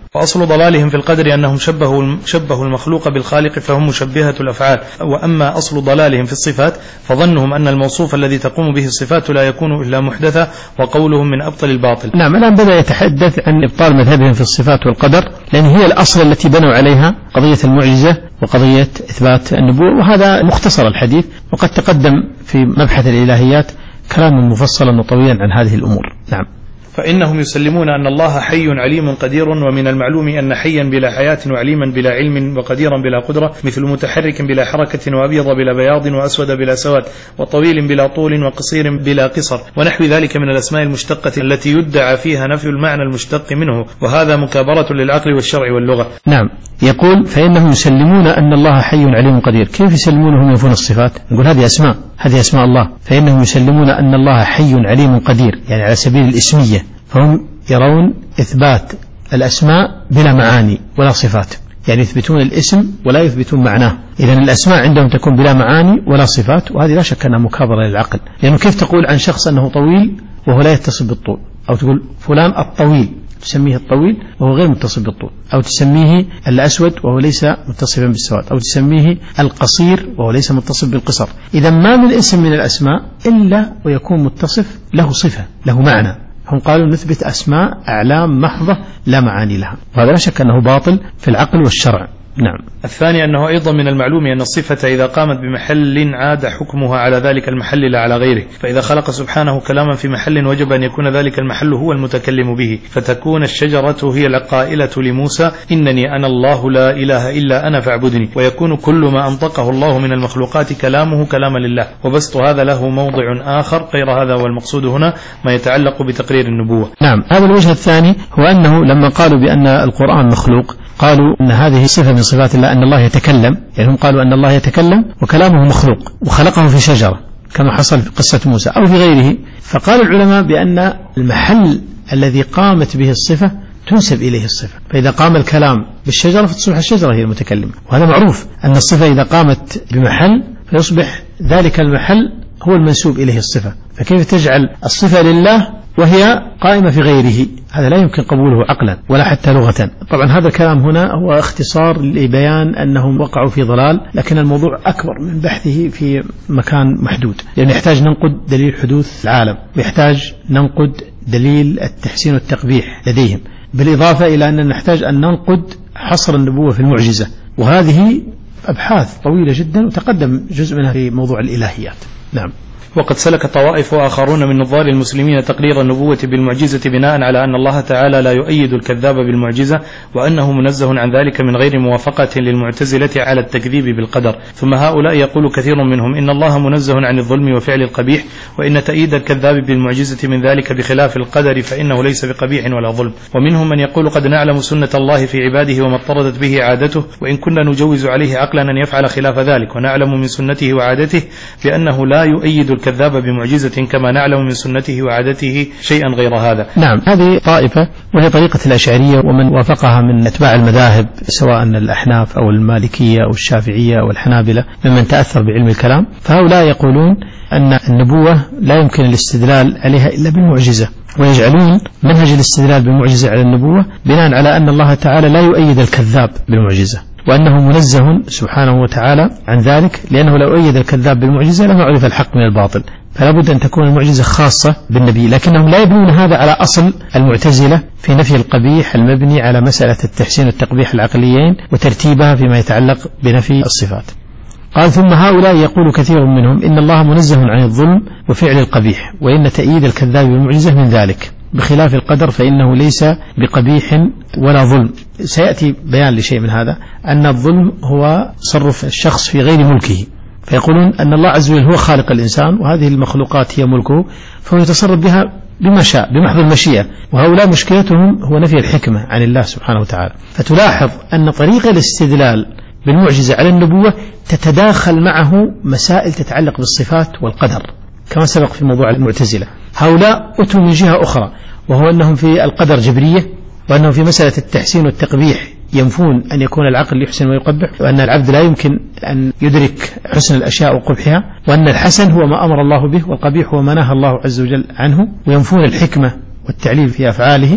وأصل ضلالهم في القدر أنهم شبهوا شبهوا المخلوق بالخالق فهم مشبهة الأفعال. وأما أصل ضلالهم في الصفات فظنهم أن الموصوف الذي تقوم به الصفات لا يكون إلا محدثا، وقولهم من أبطل الباطل. نعم، الآن بدأ يتحدث عن إبطال مذهبهم في الصفات والقدر، لأن هي الأصل التي بنوا عليها قضية المعجزة وقضية إثبات النبوة، وهذا مختصر الحديث، وقد تقدم في مبحث الإلهيات كلام مفصلا وطويلا عن هذه الأمور. نعم. فإنهم يسلمون أن الله حي عليم قدير، ومن المعلوم أن حيا بلا حياة وعليما بلا علم وقديرا بلا قدرة مثل متحرك بلا حركة وأبيض بلا بياض وأسود بلا سواد وطويل بلا طول وقصير بلا قصر ونحو ذلك من الأسماء المشتقة التي يدعى فيها نفي المعنى المشتق منه، وهذا مكابرة للعقل والشرع واللغة. نعم، يقول فإنهم يسلمون أن الله حي عليم قدير. كيف يسلمونهم ينفون الصفات؟ نقول هذه أسماء، هذه أسماء الله. فإنهم يسلمون أن الله حي عليم قدير، يعني على سبيل الإسمية، فهم يرون إثبات الأسماء بلا معاني ولا صفات، يعني يثبتون الاسم ولا يثبتون معناه. إذن الأسماء عندهم تكون بلا معاني ولا صفات، وهذه لا شك أنها مكابرة للعقل، لأنه كيف تقول عن شخص أنه طويل وهو لا يتصل بالطول، أو تقول فلان الطويل تسميه الطويل وهو غير متصل بالطول، أو تسميه الأسود وهو ليس متصفا بالسواد، أو تسميه القصير وهو ليس متصف بالقصر. إذا ما من اسم من الأسماء إلا ويكون متصف له صفة، له معنى. هم قالوا نثبت أسماء أعلام محضة لا معاني لها، وهذا لا شك أنه باطل في العقل والشرع. نعم. الثاني أنه أيضا من المعلوم أن الصفة إذا قامت بمحل عاد حكمها على ذلك المحل لا على غيره، فإذا خلق سبحانه كلاما في محل وجب أن يكون ذلك المحل هو المتكلم به، فتكون الشجرة هي القائلة لموسى إنني أنا الله لا إله إلا أنا فاعبدني، ويكون كل ما أنطقه الله من المخلوقات كلامه كلاما لله. وبسط هذا له موضع آخر غير هذا، والمقصود هنا ما يتعلق بتقرير النبوة. نعم، هذا الوجه الثاني هو أنه لما قالوا بأن القرآن مخلوق قالوا أن هذه صفة من صفات الله، أن الله يتكلم، يعني هم قالوا أن الله يتكلم وكلامه مخلوق وخلقه في شجرة كما حصل في قصة موسى أو في غيره. فقال العلماء بأن المحل الذي قامت به الصفة تنسب إليه الصفة، فإذا قام الكلام بالشجرة فتصبح الشجرة هي المتكلمة، وهذا معروف أن الصفة إذا قامت بمحل فيصبح ذلك المحل هو المنسوب إليه الصفة. فكيف تجعل الصفة لله وهي قائمة في غيره؟ هذا لا يمكن قبوله عقلا ولا حتى لغة. طبعا هذا الكلام هنا هو اختصار لبيان أنهم وقعوا في ضلال، لكن الموضوع أكبر من بحثه في مكان محدود، لأنه يحتاج ننقد دليل حدوث العالم، ويحتاج ننقد دليل التحسين والتقبيح لديهم، بالإضافة إلى أننا نحتاج أن ننقد حصر النبوة في المعجزة، وهذه أبحاث طويلة جدا وتقدم جزء منها في موضوع الإلهيات. نعم. وقد سلك طوائف آخرون من نظار المسلمين تقرير النبوة بالمعجزة بناء على أن الله تعالى لا يؤيد الكذاب بالمعجزة، وأنه منزه عن ذلك من غير موافقة للمعتزلة على التكذيب بالقدر. ثم هؤلاء يقول كثير منهم إن الله منزه عن الظلم وفعل القبيح، وإن تأييد الكذاب بالمعجزة من ذلك بخلاف القدر فإنه ليس بقبيح ولا ظلم. ومنهم من يقول قد نعلم سنة الله في عباده وما اضطردت به عادته، وإن كنا نجوز عليه عقلا أن يفعل خلاف ذلك، ونعلم من سنته وعادته بأنه لا يؤيد الكذاب بمعجزة كما نعلم من سنته وعادته شيئا غير هذا. نعم، هذه طائفة وهي طريقة الأشعرية ومن وافقها من أتباع المذاهب سواء الأحناف أو المالكية أو الشافعية أو الحنابلة ممن تأثر بعلم الكلام. فهؤلاء يقولون أن النبوة لا يمكن الاستدلال عليها إلا بالمعجزة، ويجعلون منهج الاستدلال بالمعجزة على النبوة بناء على أن الله تعالى لا يؤيد الكذاب بالمعجزة، وأنه منزه سبحانه وتعالى عن ذلك، لأنه لو أيد الكذاب بالمعجزة لما عرف الحق من الباطل، فلا بد أن تكون المعجزة خاصة بالنبي. لكنهم لا يبنون هذا على أصل المعتزلة في نفي القبيح المبني على مسألة التحسين والتقبيح العقليين وترتيبها فيما يتعلق بنفي الصفات. قال ثم هؤلاء يقول كثير منهم إن الله منزه عن الظلم وفعل القبيح، وإن تأييد الكذاب بالمعجزة من ذلك، بخلاف القدر فإنه ليس بقبيح ولا ظلم. سيأتي بيان لشيء من هذا، أن الظلم هو تصرف الشخص في غير ملكه، فيقولون أن الله عز وجل هو خالق الإنسان وهذه المخلوقات هي ملكه، فهو يتصرف بها بما شاء بمحض المشيئة، وهؤلاء مشكلتهم هو نفي الحكمة عن الله سبحانه وتعالى. فتلاحظ أن طريقة الاستدلال بالمعجزة على النبوة تتداخل معه مسائل تتعلق بالصفات والقدر كما سبق في موضوع المعتزلة. هؤلاء أتوا من جهة أخرى، وهو أنهم في القدر جبرية، وأنهم في مسألة التحسين والتقبيح ينفون أن يكون العقل يحسن ويقبح، وأن العبد لا يمكن أن يدرك حسن الأشياء وقبحها، وأن الحسن هو ما أمر الله به والقبيح هو ما نهى الله عز وجل عنه، وينفون الحكمة والتعليل في أفعاله.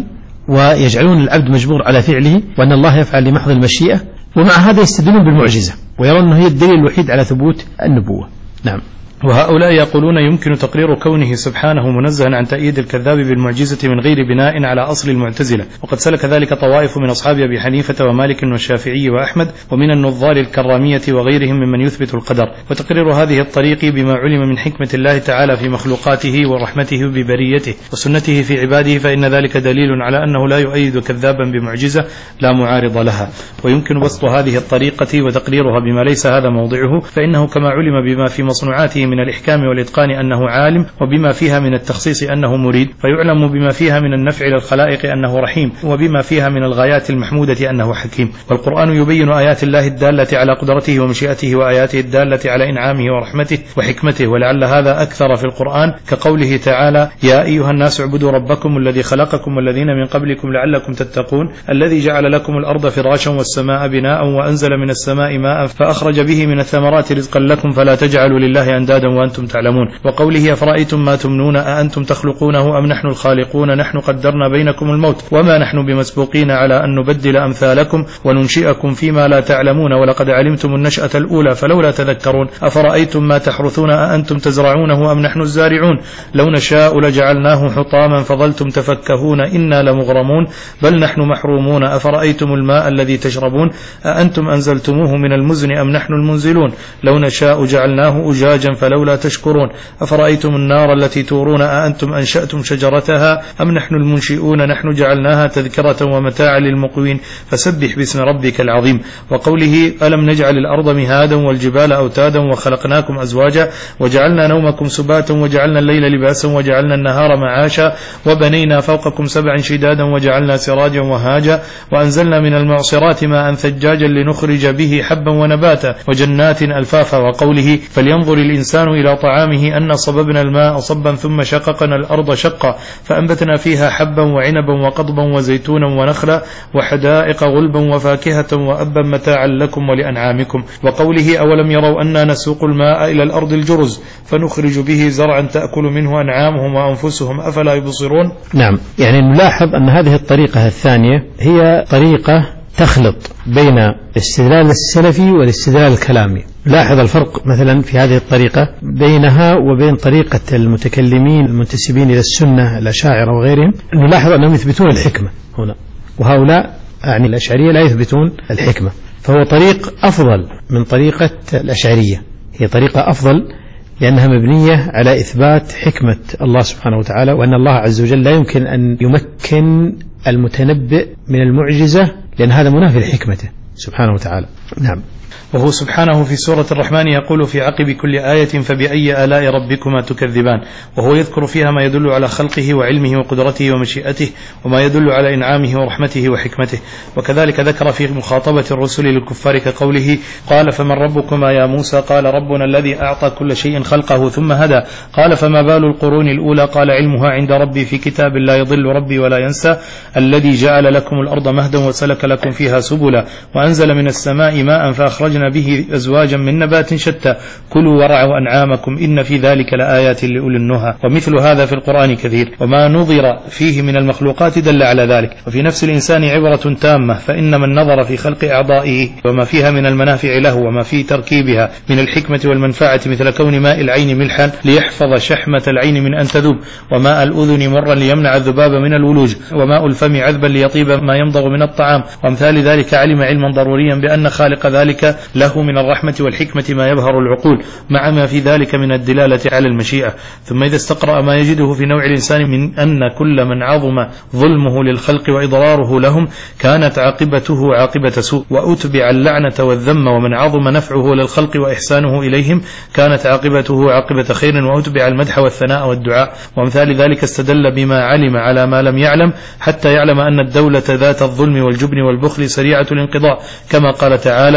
ويجعلون العبد مجبور على فعله وأن الله يفعل لمحض المشيئة، ومع هذا يستدلون بالمعجزة ويرون أنه هي الدليل الوحيد على ثبوت النبوة. نعم. وهؤلاء يقولون يمكن تقرير كونه سبحانه منزها عن تأييد الكذاب بالمعجزة من غير بناء على أصل المعتزلة، وقد سلك ذلك طوائف من أصحاب أبي حنيفة ومالك والشافعي وأحمد ومن النظار الكرامية وغيرهم ممن يثبت القدر. وتقرير هذه الطريق بما علم من حكمة الله تعالى في مخلوقاته ورحمته ببريته وسنته في عباده، فإن ذلك دليل على أنه لا يؤيد كذابا بمعجزة لا معارض لها. ويمكن بسط هذه الطريقة وتقريرها بما ليس هذا موضعه، فإنه كما علم بما في مصنوعاته من الإحكام والإتقان أنه عالم، وبما فيها من التخصيص أنه مريد، فيعلم بما فيها من النفع للخلائق أنه رحيم، وبما فيها من الغايات المحمودة أنه حكيم. والقرآن يبين آيات الله الدالة على قدرته ومشيئته، وآياته الدالة على إنعامه ورحمته وحكمته، ولعل هذا أكثر في القرآن، كقوله تعالى: يا أيها الناس اعبدوا ربكم الذي خلقكم والذين من قبلكم لعلكم تتقون، الذي جعل لكم الأرض فراشا والسماء بناء وأنزل من السماء ماء فأخرج به من الثمرات رزقا لكم فلا تجعلوا لله أندادا وأنتم تعلمون. وقوله: أفرأيتم ما تمنون أأنتم تخلقونه أم نحن الخالقون، نحن قدرنا بينكم الموت وما نحن بمسبوقين على أن نبدل أمثالكم وننشئكم فيما لا تعلمون، ولقد علمتم النشأة الأولى فلولا تذكرون. أفرأيتم ما تحرثون أأنتم تزرعونه أم نحن الزارعون، لو نشاء لجعلناه حطاما فظلتم تفكهون إنا لمغرمون بل نحن محرومون. أفرأيتم الماء الذي تشربون أأنتم أنزلتموه من المزن أم نحن المنزلون، لو نشاء جعلناه أجاجا فلولا تشكرون. أفرأيتم النار التي تورون أأنتم أنشأتم شجرتها أم نحن المنشئون، نحن جعلناها تذكرة ومتاعا للمقوين فسبح باسم ربك العظيم. وقوله: ألم نجعل الأرض مهادا والجبال أوتادا وخلقناكم أزواجا وجعلنا نومكم سباتا وجعلنا الليل لباسا وجعلنا النهار معاشا وبنينا فوقكم سبعا شدادا وجعلنا سراجا وهاجا وأنزلنا من المعصرات ماء ثجاجا لنخرج به حبا ونباتا وجنات ألفافا. وقوله: فلينظر الإنسان إلى طعامه أن صببنا الماء صبا ثم شققنا الأرض شقا فأنبتنا فيها حبا وعنبا وقضبا وزيتونا ونخلا وحدائق غلبا وفاكهة وأبا متاعا لكم ولأنعامكم. وقوله: أولم يروا أنا نسوق الماء إلى الأرض الجرز فنخرج به زرعا تأكل منه أنعامهم وأنفسهم أفلا يبصرون. نعم، يعني نلاحظ أن هذه الطريقة الثانية هي طريقة تخلط بين الاستدلال السلفي والاستدلال الكلامي. لاحظ الفرق مثلا في هذه الطريقة بينها وبين طريقة المتكلمين المنتسبين إلى السنة الأشاعرة وغيرهم. نلاحظ أنهم يثبتون الحكمة هنا، وهؤلاء يعني الأشعرية لا يثبتون الحكمة، فهو طريق أفضل من طريقة الأشعرية. هي طريقة أفضل لأنها مبنية على إثبات حكمة الله سبحانه وتعالى، وأن الله عز وجل لا يمكن أن يمكن المتنبئ من المعجزة، لأن هذا منافي لحكمته سبحانه وتعالى. نعم. وهو سبحانه في سورة الرحمن يقول في عقب كل آية: فبأي آلاء ربكما تكذبان، وهو يذكر فيها ما يدل على خلقه وعلمه وقدرته ومشيئته وما يدل على إنعامه ورحمته وحكمته. وكذلك ذكر في مخاطبة الرسل للكفار كقوله: قال فمن ربكما يا موسى، قال ربنا الذي أعطى كل شيء خلقه ثم هدى، قال فما بال القرون الأولى، قال علمها عند ربي في كتاب لا يضل ربي ولا ينسى، الذي جعل لكم الأرض مهدا وسلك لكم فيها سبلا وأنزل من السماء ماء فأخرجنا به أزواجا من نبات شتى كلوا ورعوا أنعامكم إن في ذلك لآيات لأولي النهى. ومثل هذا في القرآن كثير، وما نظر فيه من المخلوقات دل على ذلك. وفي نفس الإنسان عبرة تامة، فإن من نظر في خلق أعضائه وما فيها من المنافع له وما في تركيبها من الحكمة والمنفعة، مثل كون ماء العين ملحا ليحفظ شحمة العين من أن تذوب، وماء الأذن مرا ليمنع الذباب من الولوج، وماء الفم عذبا ليطيب ما يمضغ من الطعام، وأمثال ذلك، علم علما ضروريا بأن خالق ذلك له من الرحمة والحكمة ما يبهر العقول، مع ما في ذلك من الدلالة على المشيئة. ثم إذا استقرأ ما يجده في نوع الإنسان من أن كل من عظم ظلمه للخلق وإضراره لهم كانت عاقبته عاقبة سوء، وأتبع اللعنة والذم، ومن عظم نفعه للخلق وإحسانه إليهم كانت عاقبته عاقبة خير، وأتبع المدح والثناء والدعاء. وأمثال ذلك استدل بما علم على ما لم يعلم، حتى يعلم أن الدولة ذات الظلم والجبن والبخل سريعة الانقضاء، كما قال تعالى: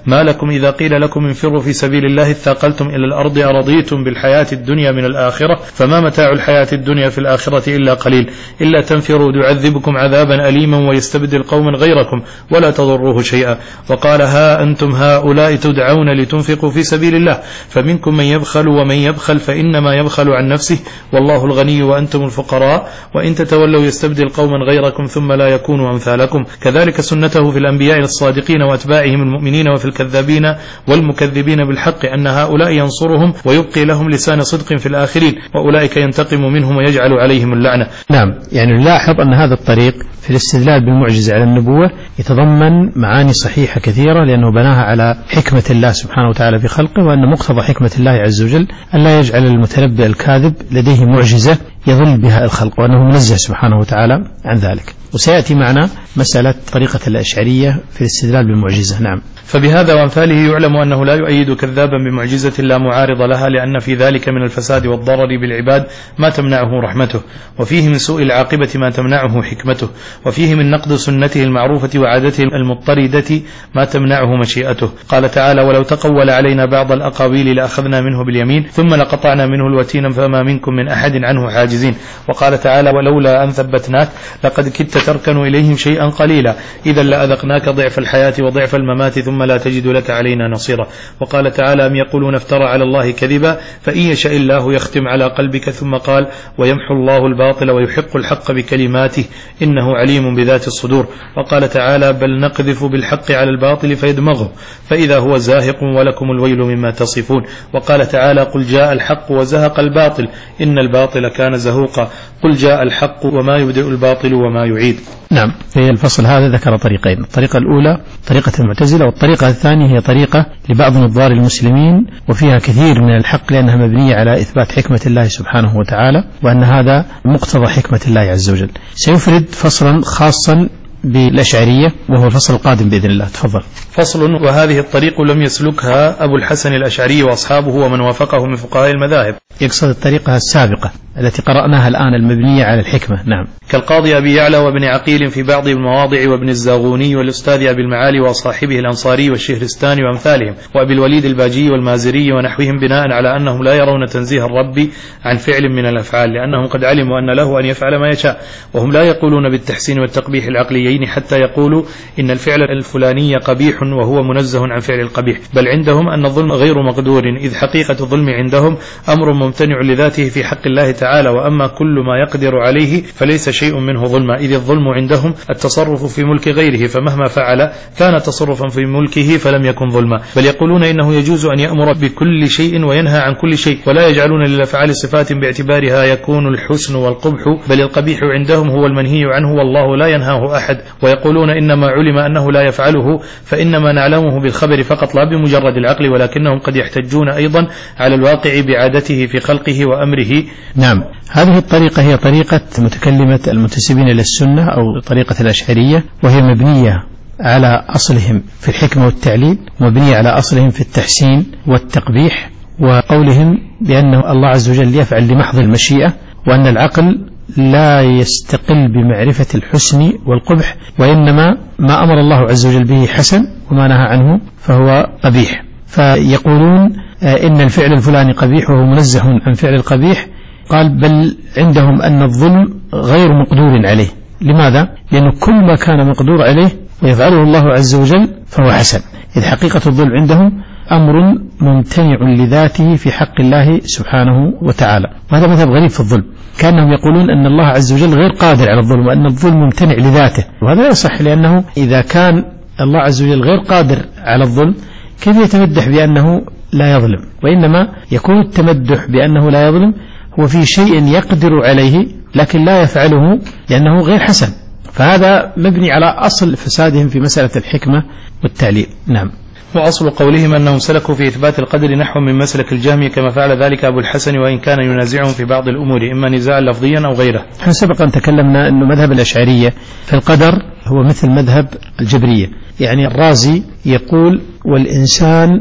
ما لكم إذا قيل لكم انفروا في سبيل الله اثاقلتم إلى الأرض أرضيتم بالحياة الدنيا من الآخرة فما متاع الحياة الدنيا في الآخرة إلا قليل إلا تنفروا يعذبكم عذابا أليما ويستبدل قوما غيركم ولا تضروه شيئا. وقال ها أنتم هؤلاء تدعون لتنفقوا في سبيل الله فمنكم من يبخل ومن يبخل فإنما يبخل عن نفسه والله الغني وأنتم الفقراء وإن تتولوا يستبدل قوما غيركم ثم لا يكونوا أمثالكم. كذلك سنته في الأنبياء الصادقين وأتباعهم المؤمنين وفي الكذابين والمكذبين بالحق أن هؤلاء ينصرهم ويبقي لهم لسان صدق في الآخرين وأولئك ينتقم منهم ويجعل عليهم اللعنة. نعم، يعني نلاحظ أن هذا الطريق في الاستدلال بالمعجزة على النبوة يتضمن معاني صحيحة كثيرة لأنه بناها على حكمة الله سبحانه وتعالى في خلقه، وأن مقتضى حكمة الله عز وجل أن لا يجعل المتنبئ الكاذب لديه معجزة يضل بها الخلق، وأنه منزه سبحانه وتعالى عن ذلك. وسيأتي معنا مسألة طريقة الأشعرية في الاستدلال بالمعجزة. نعم. فبهذا وأمثاله يعلم أنه لا يؤيد كذابا بمعجزة لا معارض لها، لأن في ذلك من الفساد والضرر بالعباد ما تمنعه رحمته، وفيه من سوء العاقبة ما تمنعه حكمته، وفيه من نقد سنته المعروفة وعادته المضطردة ما تمنعه مشيئته. قال تعالى ولو تقول علينا بعض الأقاويل لأخذنا منه باليمين ثم لقطعنا منه الوتين فما منكم من أحد عنه حاجزين. وقال تعالى ولولا أن ثبتناك لقد كدت تركن إليهم شيئا قليلا إذا لأذقناك ضعف الحياة وضعف الممات ثم لا تجد لك علينا نصيرا. وقال تعالى أم يقولون افترى على الله كذبا فإن يشاء الله يختم على قلبك ثم قال ويمحو الله الباطل ويحق الحق بكلماته إنه عليم بذات الصدور. وقال تعالى بل نقذف بالحق على الباطل فيدمغه فإذا هو زاهق ولكم الويل مما تصفون. وقال تعالى قل جاء الحق وزهق الباطل إن الباطل كان زهوقا قل جاء الحق وما يبدئ الباطل وما يعيد. نعم، في الفصل هذا ذكر طريقين، الطريقة الأولى طريقة المعتزلة، والطريقة الثانية هي طريقة لبعض نظار المسلمين وفيها كثير من الحق لأنها مبنية على إثبات حكمة الله سبحانه وتعالى وأن هذا مقتضى حكمة الله عز وجل. سيفرد فصلا خاصا بالأشعرية وهو الفصل القادم بإذن الله. تفضل. فصل وهذه الطريق لم يسلكها أبو الحسن الأشعري وأصحابه ومن وافقه من فقهاء المذاهب. يقصد الطريقة السابقة التي قرأناها الآن المبنية على الحكمة. نعم. كالقاضي أبي يعلى وابن عقيل في بعض المواضع وابن الزاغوني والأستاذ أبي المعالي وصاحبه الأنصاري والشهرستاني وأمثالهم وأبي الوليد الباجي والمازري ونحوهم بناء على أنهم لا يرون تنزيه الرب عن فعل من الأفعال لأنهم قد علموا أن له أن يفعل ما يشاء، وهم لا يقولون بالتحسين والتقبيح العقليين حتى يقولوا إن الفعل الفلاني قبيح وهو منزه عن فعل القبيح، بل عندهم أن الظلم غير مقدور إذ حقيقة الظلم عندهم أمر ممتنع لذاته في حق الله تعالى، وأما كل ما يقدر عليه فليس شيء منه ظلما إذ الظلم عندهم التصرف في ملك غيره فمهما فعل كان تصرفا في ملكه فلم يكن ظلما، بل يقولون إنه يجوز أن يأمر بكل شيء وينهى عن كل شيء ولا يجعلون للأفعال صفات باعتبارها يكون الحسن والقبح، بل القبيح عندهم هو المنهي عنه والله لا ينهاه أحد، ويقولون إنما علم أنه لا يفعله فإنما نعلمه بالخبر فقط لا بمجرد العقل، ولكنهم قد يحتجون أيضا على الواقع بعادته في خلقه وأمره. نعم، هذه الطريقة هي طريقة متكلمة المنتسبين إلى السنة أو طريقة الأشعرية، وهي مبنية على أصلهم في الحكمة والتعليل، ومبنية على أصلهم في التحسين والتقبيح، وقولهم بأن الله عز وجل يفعل لمحض المشيئة، وأن العقل لا يستقل بمعرفة الحسن والقبح، وإنما ما أمر الله عز وجل به حسن وما نهى عنه فهو قبيح. فيقولون إن الفعل الفلاني قبيح وهو منزه عن فعل القبيح. قال بل عندهم أن الظلم غير مقدور عليه. لماذا؟ لأنه كل ما كان مقدور عليه ويفعله الله عز وجل فهو حسن، إذ حقيقة الظلم عندهم أمر ممتنع لذاته في حق الله سبحانه وتعالى، وهذا مذهب غريب في الظلم، كأنهم يقولون أن الله عز وجل غير قادر على الظلم وأن الظلم ممتنع لذاته، وهذا لا يصح، لأنه إذا كان الله عز وجل غير قادر على الظلم كيف يتمدح بأنه لا يظلم؟ وإنما يكون التمدح بأنه لا يظلم هو في شيء يقدر عليه لكن لا يفعله لأنه غير حسن، فهذا مبني على أصل فسادهم في مسألة الحكمة والتعليل. نعم. وأصل قولهم أنهم سلكوا في إثبات القدر نحو من مسلك الجهمية كما فعل ذلك أبو الحسن، وإن كان ينازعهم في بعض الأمور إما نزاعا لفظيا أو غيره. نحن سبق أن تكلمنا أن مذهب الأشعرية في القدر هو مثل مذهب الجبرية، يعني الرازي يقول والإنسان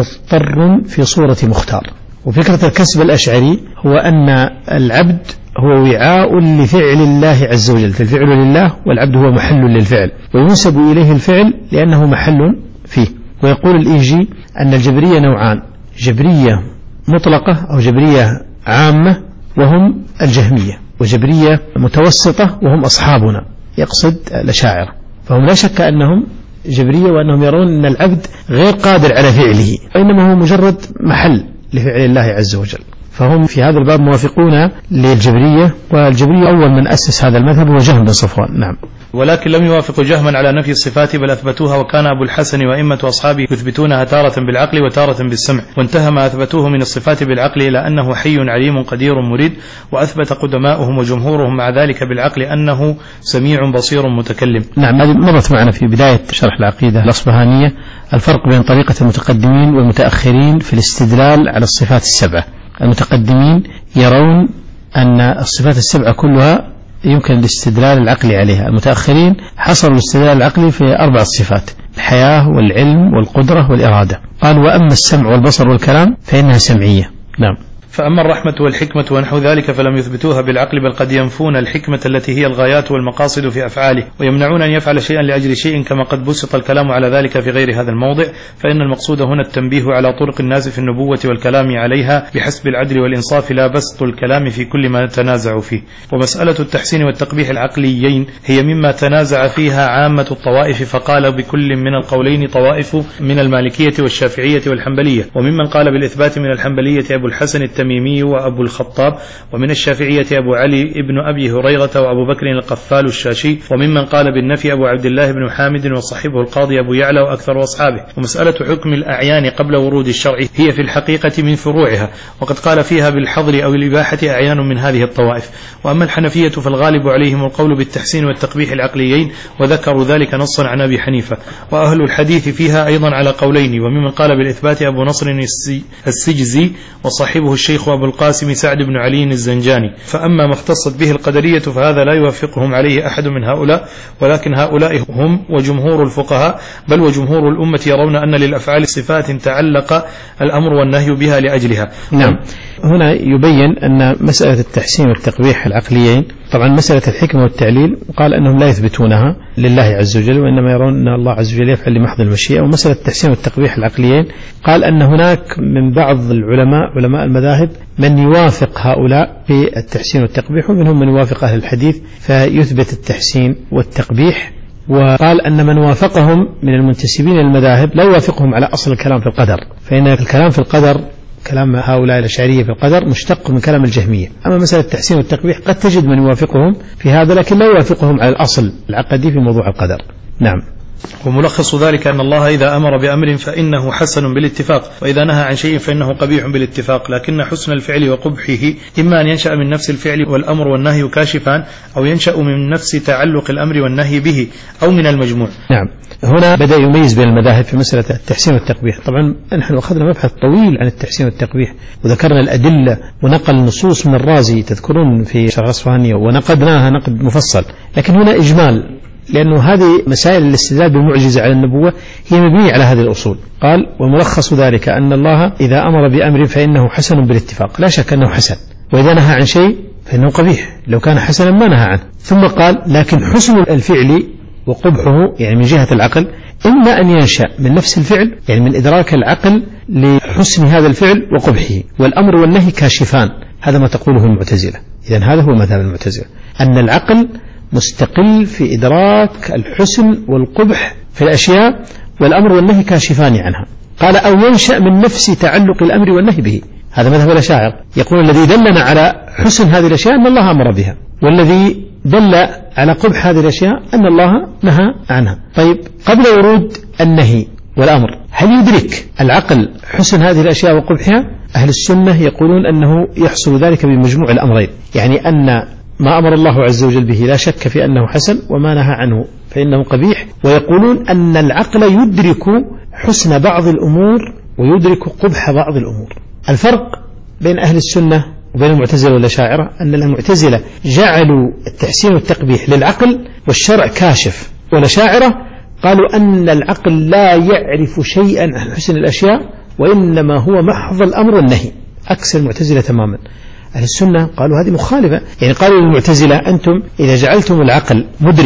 مضطر في صورة مختار، وفكرة الكسب الأشعري هو أن العبد هو وعاء لفعل الله عز وجل، فالفعل لله والعبد هو محل للفعل وينسب إليه الفعل لأنه محل فيه. ويقول الإيجي أن الجبرية نوعان: جبرية مطلقة أو جبرية عامة وهم الجهمية، وجبرية متوسطة وهم أصحابنا، يقصد الأشاعرة. فهم لا شك أنهم جبرية وأنهم يرون أن العبد غير قادر على فعله، وإنما هو مجرد محل لفعل الله عز وجل. فهم في هذا الباب موافقون للجبرية، والجبرية أول من أسس هذا المذهب هو جهم بن صفوان. نعم. ولكن لم يوافقوا جهما على نفي الصفات بل أثبتوها، وكان أبو الحسن وإمة أصحابه يثبتونها تارة بالعقل وتارة بالسمع، وانتهى ما أثبتوه من الصفات بالعقل إلى أنه حي عليم قدير مريد، وأثبت قدماؤهم وجمهورهم مع ذلك بالعقل أنه سميع بصير متكلم. نعم، هذه مرت معنا في بداية شرح العقيدة الأصبهانية الفرق بين طريقة المتقدمين والمتأخرين في الاستدلال على الصفات السبعة. المتقدمين يرون أن الصفات السبعة كلها يمكن الاستدلال العقلي عليها، المتأخرين حصروا الاستدلال العقلي في أربع صفات: الحياة والعلم والقدرة والإرادة. قال: وأما السمع والبصر والكلام فإنها سمعية. نعم. فأما الرحمة والحكمة ونحو ذلك فلم يثبتوها بالعقل، بل قد ينفون الحكمة التي هي الغايات والمقاصد في أفعاله، ويمنعون أن يفعل شيئا لأجل شيء، كما قد بسط الكلام على ذلك في غير هذا الموضع. فإن المقصود هنا التنبيه على طرق الناس في النبوة والكلام عليها بحسب العدل والإنصاف، لا بسط الكلام في كل ما تنازع فيه. ومسألة التحسين والتقبيح العقليين هي مما تنازع فيها عامة الطوائف، فقال بكل من القولين طوائف من المالكية والشافعية والحنبلية، وممن قال بالإثبات من الحنبلية أبو الحسن التميمي وأبو الخطاب، ومن الشافعية أبو علي ابن أبي هريرة وأبو بكر القفال الشاشي، وممن قال بالنفي أبو عبد الله بن حامد وصاحبه القاضي أبو يعلى وأكثر أصحابه. ومسألة حكم الأعيان قبل ورود الشرع هي في الحقيقة من فروعها، وقد قال فيها بالحظر أو الإباحة أعيان من هذه الطوائف. وأما الحنفية فالغالب عليهم القول بالتحسين والتقبيح العقليين، وذكروا ذلك نصا عن أبي حنيفة. وأهل الحديث فيها أيضا على قولين، وممن قال بالإثبات أبو نصر السجزي وصاحبه الشيخ أبو القاسم سعد بن علي الزنجاني. فأما ما اختصت به القدرية فهذا لا يوافقهم عليه أحد من هؤلاء، ولكن هؤلاء هم وجمهور الفقهاء، بل وجمهور الأمة يرون أن للأفعال صفات تعلق الأمر والنهي بها لأجلها. نعم. هنا يبين أن مسألة التحسين والتقبيح العقليين، طبعا مسألة الحكمة والتعليل قال أنهم لا يثبتونها لله عز وجل، وإنما يرون أن الله عز وجل يفعل لمحض المشيئة. ومسألة التحسين والتقبيح العقليين قال أن هناك من بعض العلماء علماء المذاهب من يوافق هؤلاء في التحسين والتقبيح، ومنهم من يوافق أهل الحديث فيثبت التحسين والتقبيح. وقال أن من وافقهم من المنتسبين للمذاهب لا يوافقهم على أصل الكلام في القدر، فإن الكلام في القدر كلام هؤلاء الأشعرية في القدر مشتق من كلام الجهمية. أما مسألة التحسين والتقبيح قد تجد من يوافقهم في هذا، لكن لا يوافقهم على الأصل العقدي في موضوع القدر. نعم. وملخص ذلك أن الله إذا أمر بأمر فإنه حسن بالاتفاق، وإذا نهى عن شيء فإنه قبيح بالاتفاق، لكن حسن الفعل وقبحه إما أن ينشأ من نفس الفعل والأمر والنهي كاشفان، أو ينشأ من نفس تعلق الأمر والنهي به، أو من المجموع. نعم. هنا بدأ يميز بين المذاهب في مسألة التحسين والتقبيح. طبعا نحن أخذنا مبحث طويل عن التحسين والتقبيح، وذكرنا الأدلة ونقل نصوص من الرازي تذكرون في شرح الأصفهانية، ونقدناها نقد مفصل، لكن هنا إجمال، لأنه هذه مسائل الاستدلال بالمعجزة على النبوة هي مبنية على هذه الأصول. قال: وملخص ذلك أن الله إذا أمر بأمر فإنه حسن بالاتفاق، لا شك أنه حسن، وإذا نهى عن شيء فإنه قبيح، لو كان حسنا ما نهى عنه. ثم قال: لكن حسن الفعل وقبحه يعني من جهة العقل إما أن ينشأ من نفس الفعل، يعني من إدراك العقل لحسن هذا الفعل وقبحه، والأمر والنهي كاشفان. هذا ما تقوله المعتزلة. إذن هذا هو مذهب المعتزلة، أن العقل مستقل في إدراك الحسن والقبح في الأشياء، والأمر والنهي كاشفان عنها. قال: أو ينشأ من نفس تعلق الأمر والنهي به. هذا مذهب الأشاعرة، يقول الذي دلنا على حسن هذه الأشياء أن الله أمر بها، والذي دل على قبح هذه الأشياء أن الله نهى عنها. طيب، قبل ورود النهي والأمر هل يدرك العقل حسن هذه الأشياء وقبحها؟ أهل السنة يقولون أنه يحصل ذلك بمجموع الأمرين، يعني أن ما أمر الله عز وجل به لا شك في أنه حسن، وما نهى عنه فإنه قبيح. ويقولون أن العقل يدرك حسن بعض الأمور ويدرك قبح بعض الأمور. الفرق بين أهل السنة وبين المعتزلة والأشاعرة أن المعتزلة جعلوا التحسين والتقبيح للعقل والشرع كاشف، والأشاعرة قالوا أن العقل لا يعرف شيئا عن حسن الأشياء، وإنما هو محض الأمر والنهي، عكس المعتزلة تماما. أهل السنة قالوا هذه مخالفة، يعني قالوا للمعتزلة: أنتم إذا جعلتم العقل مدرك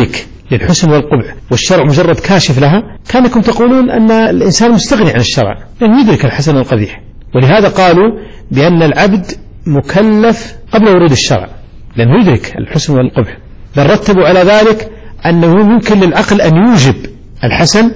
للحسن والقبح والشرع مجرد كاشف لها، كانكم تقولون أن الإنسان مستغني عن الشرع لأنه يدرك الحسن والقبيح. ولهذا قالوا بأن العبد مكلف قبل ورود الشرع لأنه يدرك الحسن والقبح، بل رتبوا على ذلك أنه ممكن للعقل أن يوجب الحسن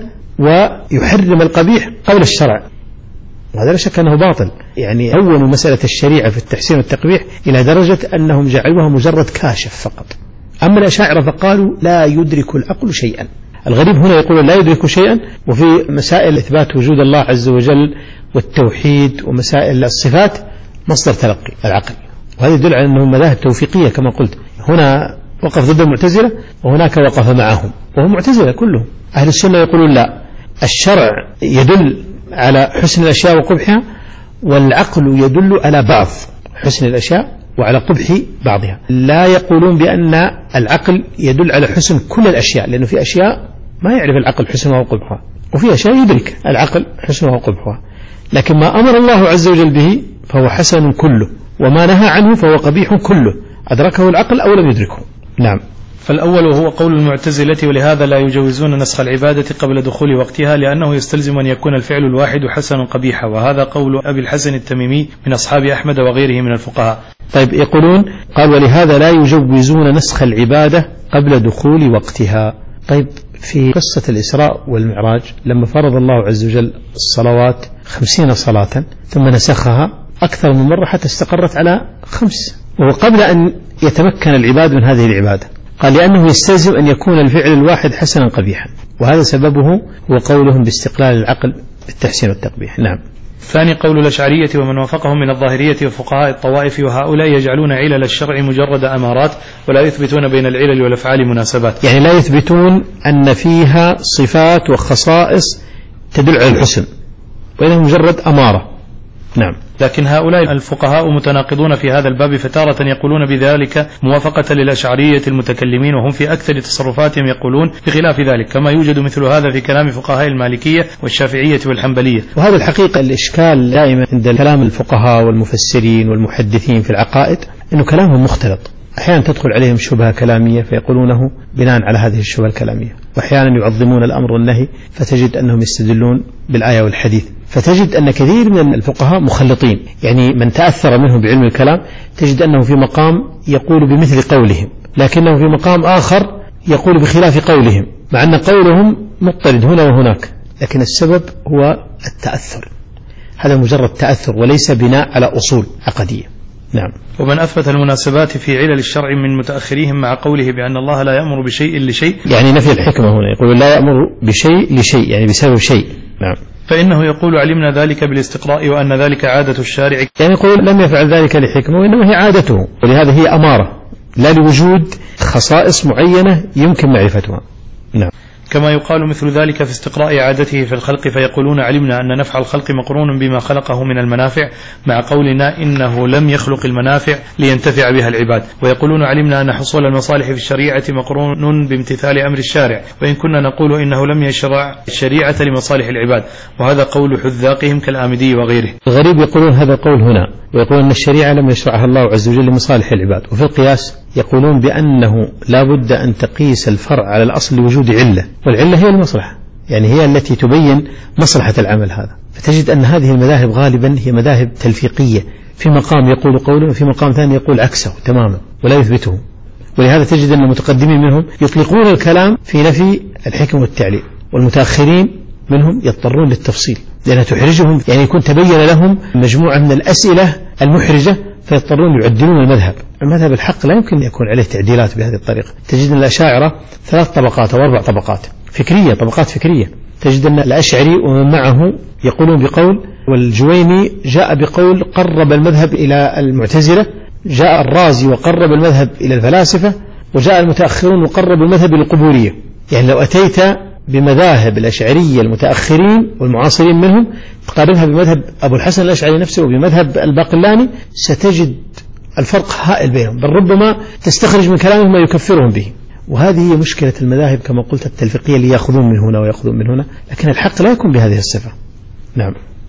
ويحرم القبيح قبل الشرع، وهذا لا شك أنه باطل. يعني هونوا مسألة الشريعة في التحسين والتقبيح إلى درجة أنهم جعلوها مجرد كاشف فقط. أما الأشاعرة فقالوا لا يدرك العقل شيئا. الغريب هنا يقول لا يدرك شيئا، وفي مسائل إثبات وجود الله عز وجل والتوحيد ومسائل الصفات مصدر تلقي العقل، وهذا يدل على أنهم مذاهب توفيقية كما قلت. هنا وقف ضد المعتزلة وهناك وقف معهم، وهم معتزلة كلهم. أهل السنة يقولون لا، الشرع يدل على حسن الأشياء وقبحها، والعقل يدل على بعض حسن الأشياء وعلى قبح بعضها. لا يقولون بأن العقل يدل على حسن كل الأشياء، لأنه في أشياء ما يعرف العقل حسنها وقبحها، وفي أشياء يدرك العقل حسنها وقبحها. لكن ما أمر الله عز وجل به فهو حسن كله، وما نهى عنه فهو قبيح كله، أدركه العقل أو لم يدركه. نعم. فالأول هو قول المعتزلة، ولهذا لا يجوزون نسخ العبادة قبل دخول وقتها، لأنه يستلزم أن يكون الفعل الواحد حسنا قبيحا، وهذا قول أبي الحسن التميمي من أصحاب أحمد وغيره من الفقهاء. طيب يقولون قال ولهذا لا يجوزون نسخ العبادة قبل دخول وقتها. طيب في قصة الإسراء والمعراج لما فرض الله عز وجل الصلوات خمسين صلاة ثم نسخها أكثر من مرة حتى استقرت على خمس، وقبل أن يتمكن العباد من هذه العبادة قال لأنه يستلزم أن يكون الفعل الواحد حسنا قبيحا، وهذا سببه هو قولهم باستقلال العقل بالتحسين والتقبيح. نعم. ثاني قول الأشعرية ومن وافقهم من الظاهرية وفقهاء الطوائف، وهؤلاء يجعلون علل الشرع مجرد أمارات ولا يثبتون بين العلل والأفعال مناسبات، يعني لا يثبتون أن فيها صفات وخصائص تدل على الحسن، وإنها مجرد أمارة. نعم. لكن هؤلاء الفقهاء متناقضون في هذا الباب، فتارة يقولون بذلك موافقة للأشعرية المتكلمين وهم في أكثر تصرفاتهم يقولون بخلاف ذلك، كما يوجد مثل هذا في كلام فقهاء المالكية والشافعية والحنبلية. وهذا الحقيقة الإشكال دائما عند كلام الفقهاء والمفسرين والمحدثين في العقائد أنه كلامهم مختلط، أحيانا تدخل عليهم شبهة كلامية فيقولونه بناء على هذه الشبهة الكلامية، وأحيانا يعظمون الأمر والنهي فتجد أنهم يستدلون بالآية والحديث، فتجد أن كثير من الفقهاء مخلطين. يعني من تأثر منهم بعلم الكلام تجد أنه في مقام يقول بمثل قولهم، لكنه في مقام آخر يقول بخلاف قولهم، مع أن قولهم مضطرد هنا وهناك، لكن السبب هو التأثر. هذا مجرد تأثر وليس بناء على أصول عقدية. نعم. ومن أثبت المناسبات في علل الشرع من متأخريهم مع قوله بأن الله لا يأمر بشيء لشيء، يعني نفي الحكمة هنا، يقول لا يأمر بشيء لشيء يعني بسبب شيء. نعم. فإنه يقول علمنا ذلك بالاستقراء وأن ذلك عادة الشارع، يعني يقول لم يفعل ذلك لحكمة وإنما هي عادته، ولهذا هي أمارة لا لوجود خصائص معينة يمكن معرفتها. نعم. كما يقال مثل ذلك في استقراء عادته في الخلق، فيقولون علمنا أن نفع الخلق مقرون بما خلقه من المنافع، مع قولنا إنه لم يخلق المنافع لينتفع بها العباد، ويقولون علمنا أن حصول المصالح في الشريعة مقرون بامتثال أمر الشارع، وإن كنا نقول إنه لم يشرع الشريعة لمصالح العباد، وهذا قول حذاقهم كالآمدي وغيره. الغريب يقولون هذا القول هنا، ويقولون أن الشريعة لم يشرعها الله عز وجل لمصالح العباد، وفي القياس يقولون بأنه لا بد أن تقيس الفرع على الأصل لوجود علة، والعلة هي المصلحة، يعني هي التي تبين مصلحة العمل هذا. فتجد أن هذه المذاهب غالبا هي مذاهب تلفيقية، في مقام يقول قوله وفي مقام ثاني يقول عكسه تماما ولا يثبته، ولهذا تجد أن المتقدمين منهم يطلقون الكلام في نفي الحكم والتعليل، والمتأخرين منهم يضطرون للتفصيل لأنها تحرجهم، يعني يكون تبين لهم مجموعة من الأسئلة المحرجة فيضطرون يعدلون المذهب. المذهب الحق لا يمكن أن يكون عليه تعديلات بهذه الطريقة. تجد أن الأشاعرة ثلاث طبقات أو أربع طبقات فكرية، طبقات فكرية. تجد أن الأشعري ومن معه يقولون بقول، والجويني جاء بقول قرب المذهب إلى المعتزلة، جاء الرازي وقرب المذهب إلى الفلاسفة، وجاء المتأخرون وقرب المذهب إلى القبورية. يعني لو أتيت بمذاهب الأشعرية المتأخرين والمعاصرين منهم تقارنها بمذهب أبو الحسن الأشعري نفسه وبمذهب الباقلاني ستجد الفرق هائل بينهم، بل ربما تستخرج من كلامهم ما يكفرهم به. وهذه هي مشكلة المذاهب كما قلت التلفيقية، اللي يأخذون من هنا ويأخذون من هنا، لكن الحق لا يكون بهذه الصفة. نعم.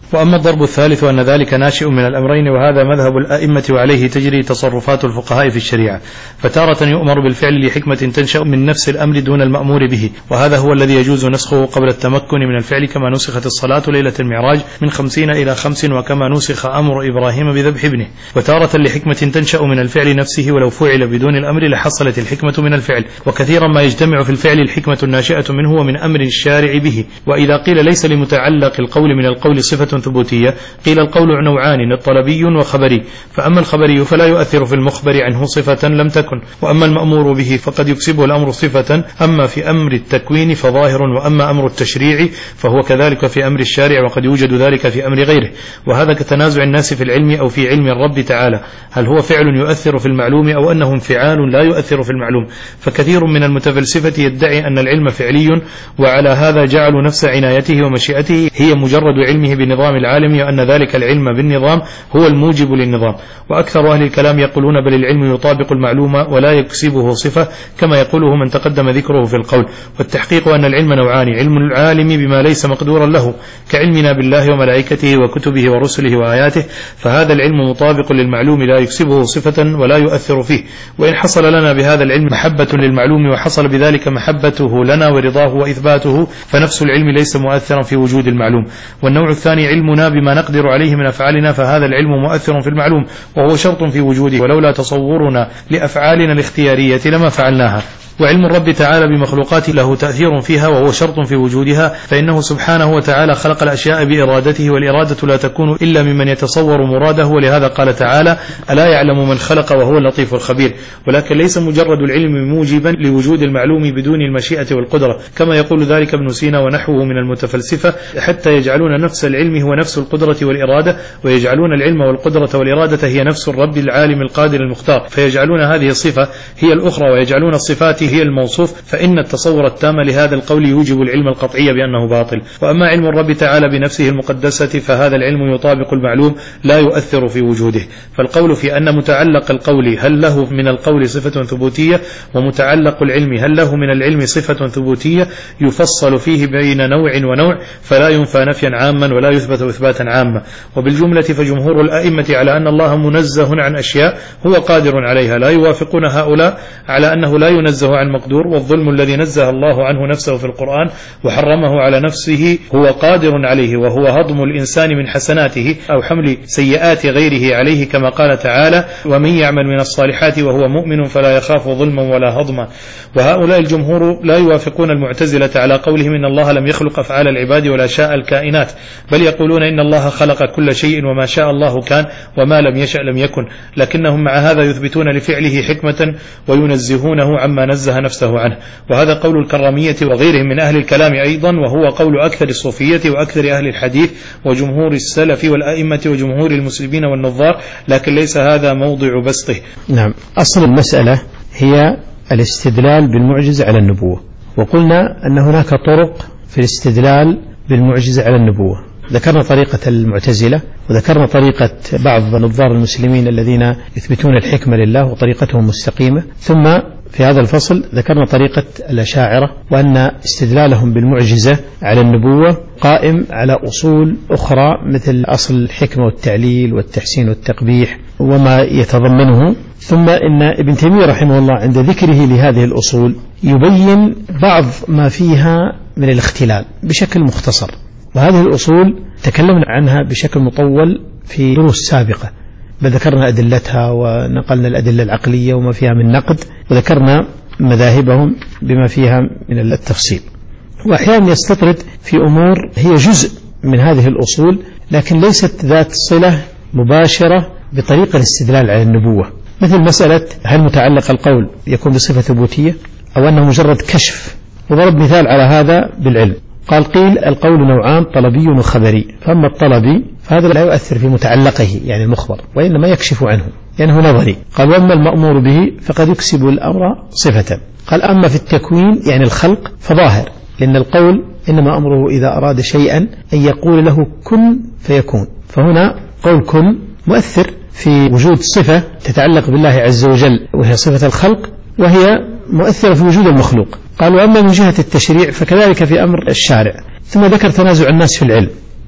وأما الضرب الثالث أن ذلك ناشئ من الأمرين، وهذا مذهب الأئمة وعليه تجري تصرفات الفقهاء في الشريعة، فتارة يؤمر بالفعل لحكمة تنشأ من نفس الأمر دون المأمور به، وهذا هو الذي يجوز نسخه قبل التمكن من الفعل، كما نسخت الصلاة ليلة المعراج من خمسين إلى خمس، وكما نسخ أمر إبراهيم بذبح ابنه. وتارة لحكمة تنشأ من الفعل نفسه، ولو فعل بدون الأمر لحصلت الحكمة من الفعل، وكثيرا ما يجتمع في الفعل الحكمة الناشئة منه ومن أمر الشارع به. وإذا قيل ليس لمتعلق القول من القول صفة ثبوتية، قيل القول نوعان، طلبي وخبري، فأما الخبري فلا يؤثر في المخبر عنه صفة لم تكن، وأما المأمور به فقد يكسبه الأمر صفة، أما في أمر التكوين فظاهر، وأما أمر التشريع فهو كذلك في أمر الشارع، وقد يوجد ذلك في أمر غيره. وهذا كتنازع الناس في العلم أو في علم الرب تعالى، هل هو فعل يؤثر في المعلوم أو أنه انفعال لا يؤثر في المعلوم. فكثير من المتفلسفة يدعي أن العلم فعلي، وعلى هذا جعلوا نفس عنايته ومشيئته هي مجرد علمه بنظام العالم، وأن ذلك العلم بالنظام هو الموجب للنظام. وأكثر أهل الكلام يقولون بل العلم يطابق المعلوم ولا يكسبه صفة، كما يقوله من تقدم ذكره في القول. والتحقيق أن العلم نوعان، علم العالم بما ليس مقدورا له كعلمنا بالله وملائكته وكتبه ورسله وآياته، فهذا العلم مطابق للمعلوم لا يكسبه صفة ولا يؤثر فيه. وإن حصل لنا بهذا العلم محبة للمعلوم وحصل بذلك محبته لنا ورضاه وإثباته، فنفس العلم ليس مؤثرا في وجود المعلوم. والنوع الثاني علمنا بما نقدر عليه من أفعالنا، فهذا العلم مؤثر في المعلوم وهو شرط في وجوده، ولولا تصورنا لأفعالنا الاختيارية لما فعلناها. وعلم الرب تعالى بمخلوقاته له تأثير فيها وهو شرط في وجودها، فإنه سبحانه وتعالى خلق الأشياء بإرادته، والإرادة لا تكون إلا ممن يتصور مراده، ولهذا قال تعالى ألا يعلم من خلق وهو اللطيف الخبير. ولكن ليس مجرد العلم موجبا لوجود المعلوم بدون المشيئة والقدرة، كما يقول ذلك ابن سينا ونحوه من المتفلسفة، حتى يجعلون نفس العلم هو نفس القدرة والإرادة، ويجعلون العلم والقدرة والإرادة هي نفس الرب العالم القادر المختار، فيجعلون هذه الصفة هي الأخرى ويجعلون الصفات هي الموصوف. فإن التصور التام لهذا القول يوجب العلم القطعي بأنه باطل. وأما علم الرب تعالى بنفسه المقدسة فهذا العلم يطابق المعلوم لا يؤثر في وجوده. فالقول في أن متعلق القول هل له من القول صفة ثبوتية، ومتعلق العلم هل له من العلم صفة ثبوتية، يفصل فيه بين نوع ونوع، فلا ينفى نفيا عاما ولا يثبت إثباتا عاما. وبالجملة فجمهور الأئمة على أن الله منزه عن أشياء هو قادر عليها، لا يوافقون هؤلاء على أنه لا ينزه عن مقدور. والظلم الذي نزه الله عنه نفسه في القرآن وحرمه على نفسه هو قادر عليه، وهو هضم الإنسان من حسناته أو حمل سيئات غيره عليه، كما قال تعالى ومن يعمل من الصالحات وهو مؤمن فلا يخاف ظلما ولا هضما. وهؤلاء الجمهور لا يوافقون المعتزلة على قولهم إن الله لم يخلق أفعال العباد ولا شاء الكائنات، بل يقولون إن الله خلق كل شيء وما شاء الله كان وما لم يشأ لم يكن، لكنهم مع هذا يثبتون لفعله حكمة وينزهونه عما نزه نفسه عنه. وهذا قول الكرامية وغيرهم من أهل الكلام أيضا، وهو قول أكثر الصوفية وأكثر أهل الحديث وجمهور السلف والأئمة وجمهور المسلمين والنظار، لكن ليس هذا موضع بسطه. نعم، أصل المسألة هي الاستدلال بالمعجزة على النبوة، وقلنا أن هناك طرق في الاستدلال بالمعجزة على النبوة. ذكرنا طريقة المعتزلة، وذكرنا طريقة بعض نظار المسلمين الذين يثبتون الحكمة لله وطريقتهم مستقيمة، ثم في هذا الفصل ذكرنا طريقة الأشاعرة، وأن استدلالهم بالمعجزة على النبوة قائم على أصول أخرى مثل أصل الحكمة والتعليل والتحسين والتقبيح وما يتضمنه. ثم إن ابن تيمية رحمه الله عند ذكره لهذه الأصول يبين بعض ما فيها من الاختلال بشكل مختصر، وهذه الأصول تكلمنا عنها بشكل مطول في دروس سابقة، ذكرنا أدلتها ونقلنا الأدلة العقلية وما فيها من نقد، وذكرنا مذاهبهم بما فيها من التفصيل. وأحيانا يستطرد في أمور هي جزء من هذه الأصول لكن ليست ذات صلة مباشرة بطريقة الاستدلال على النبوة، مثل مسألة هل متعلق القول يكون بصفة ثبوتية أو أنه مجرد كشف. وضرب مثال على هذا بالعلم، قال قيل القول نوعان طلبي وخبري، فأما الطلبي فهذا لا يؤثر في متعلقه يعني المخبر، وإنما يكشف عنه لأنه يعني نظري. قال وأما المأمور به فقد يكسب الأمر صفة. قال أما في التكوين يعني الخلق فظاهر، لأن القول إنما أمره إذا أراد شيئا أن يقول له كن فيكون، فهنا قول كن مؤثر في وجود صفة تتعلق بالله عز وجل وهي صفة الخلق، وهي مؤثرة في وجود المخلوق. قال وأما من جهة التشريع فكذلك في أمر الشارع. ثم ذكر تنازع الناس في العلم،